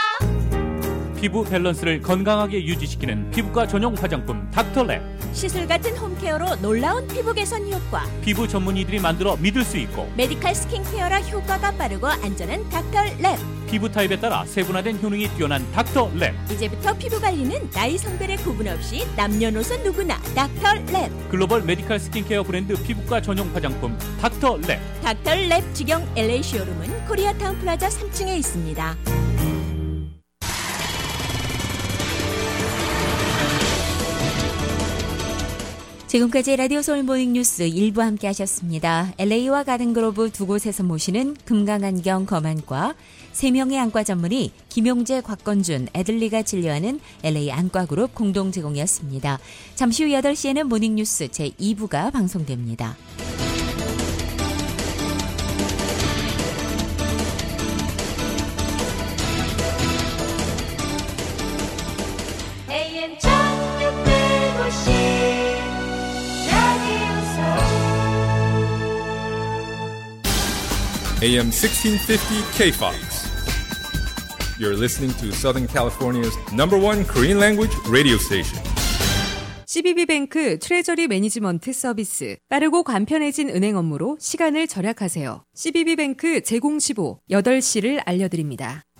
피부 밸런스를 건강하게 유지시키는 피부과 전용 화장품 닥터랩. 시술 같은 홈케어로 놀라운 피부 개선 효과. 피부 전문의들이 만들어 믿을 수 있고 메디칼 스킨케어라 효과가 빠르고 안전한 닥터랩. 피부 타입에 따라 세분화된 효능이 뛰어난 닥터랩. 이제부터 피부 관리는 나이 성별에 구분 없이 남녀노소 누구나 닥터랩. 글로벌 메디칼 스킨케어 브랜드 피부과 전용 화장품 닥터랩. 닥터랩 직영 엘에이 쇼룸은 코리아타운 플라자 삼 층에 있습니다. 지금까지 라디오 서울 모닝 뉴스 일부 함께 하셨습니다. 엘에이와 가든그로브 두 곳에서 모시는 금강안경 검안과 세 명의 안과 전문의 김용재, 곽건준, 애들리가 진료하는 엘에이 안과그룹 공동 제공이었습니다. 잠시 후 여덟 시에는 모닝 뉴스 제이 부가 방송됩니다. 에이엠 천육백오십 에이엠 sixteen fifty K-Fox. You're listening to Southern California's number one Korean language radio station. 씨비비뱅크 트레저리 매니지먼트 서비스. 빠르고 간편해진 은행 업무로 시간을 절약하세요. 씨비비뱅크 제공십오 여덟 시를 알려드립니다.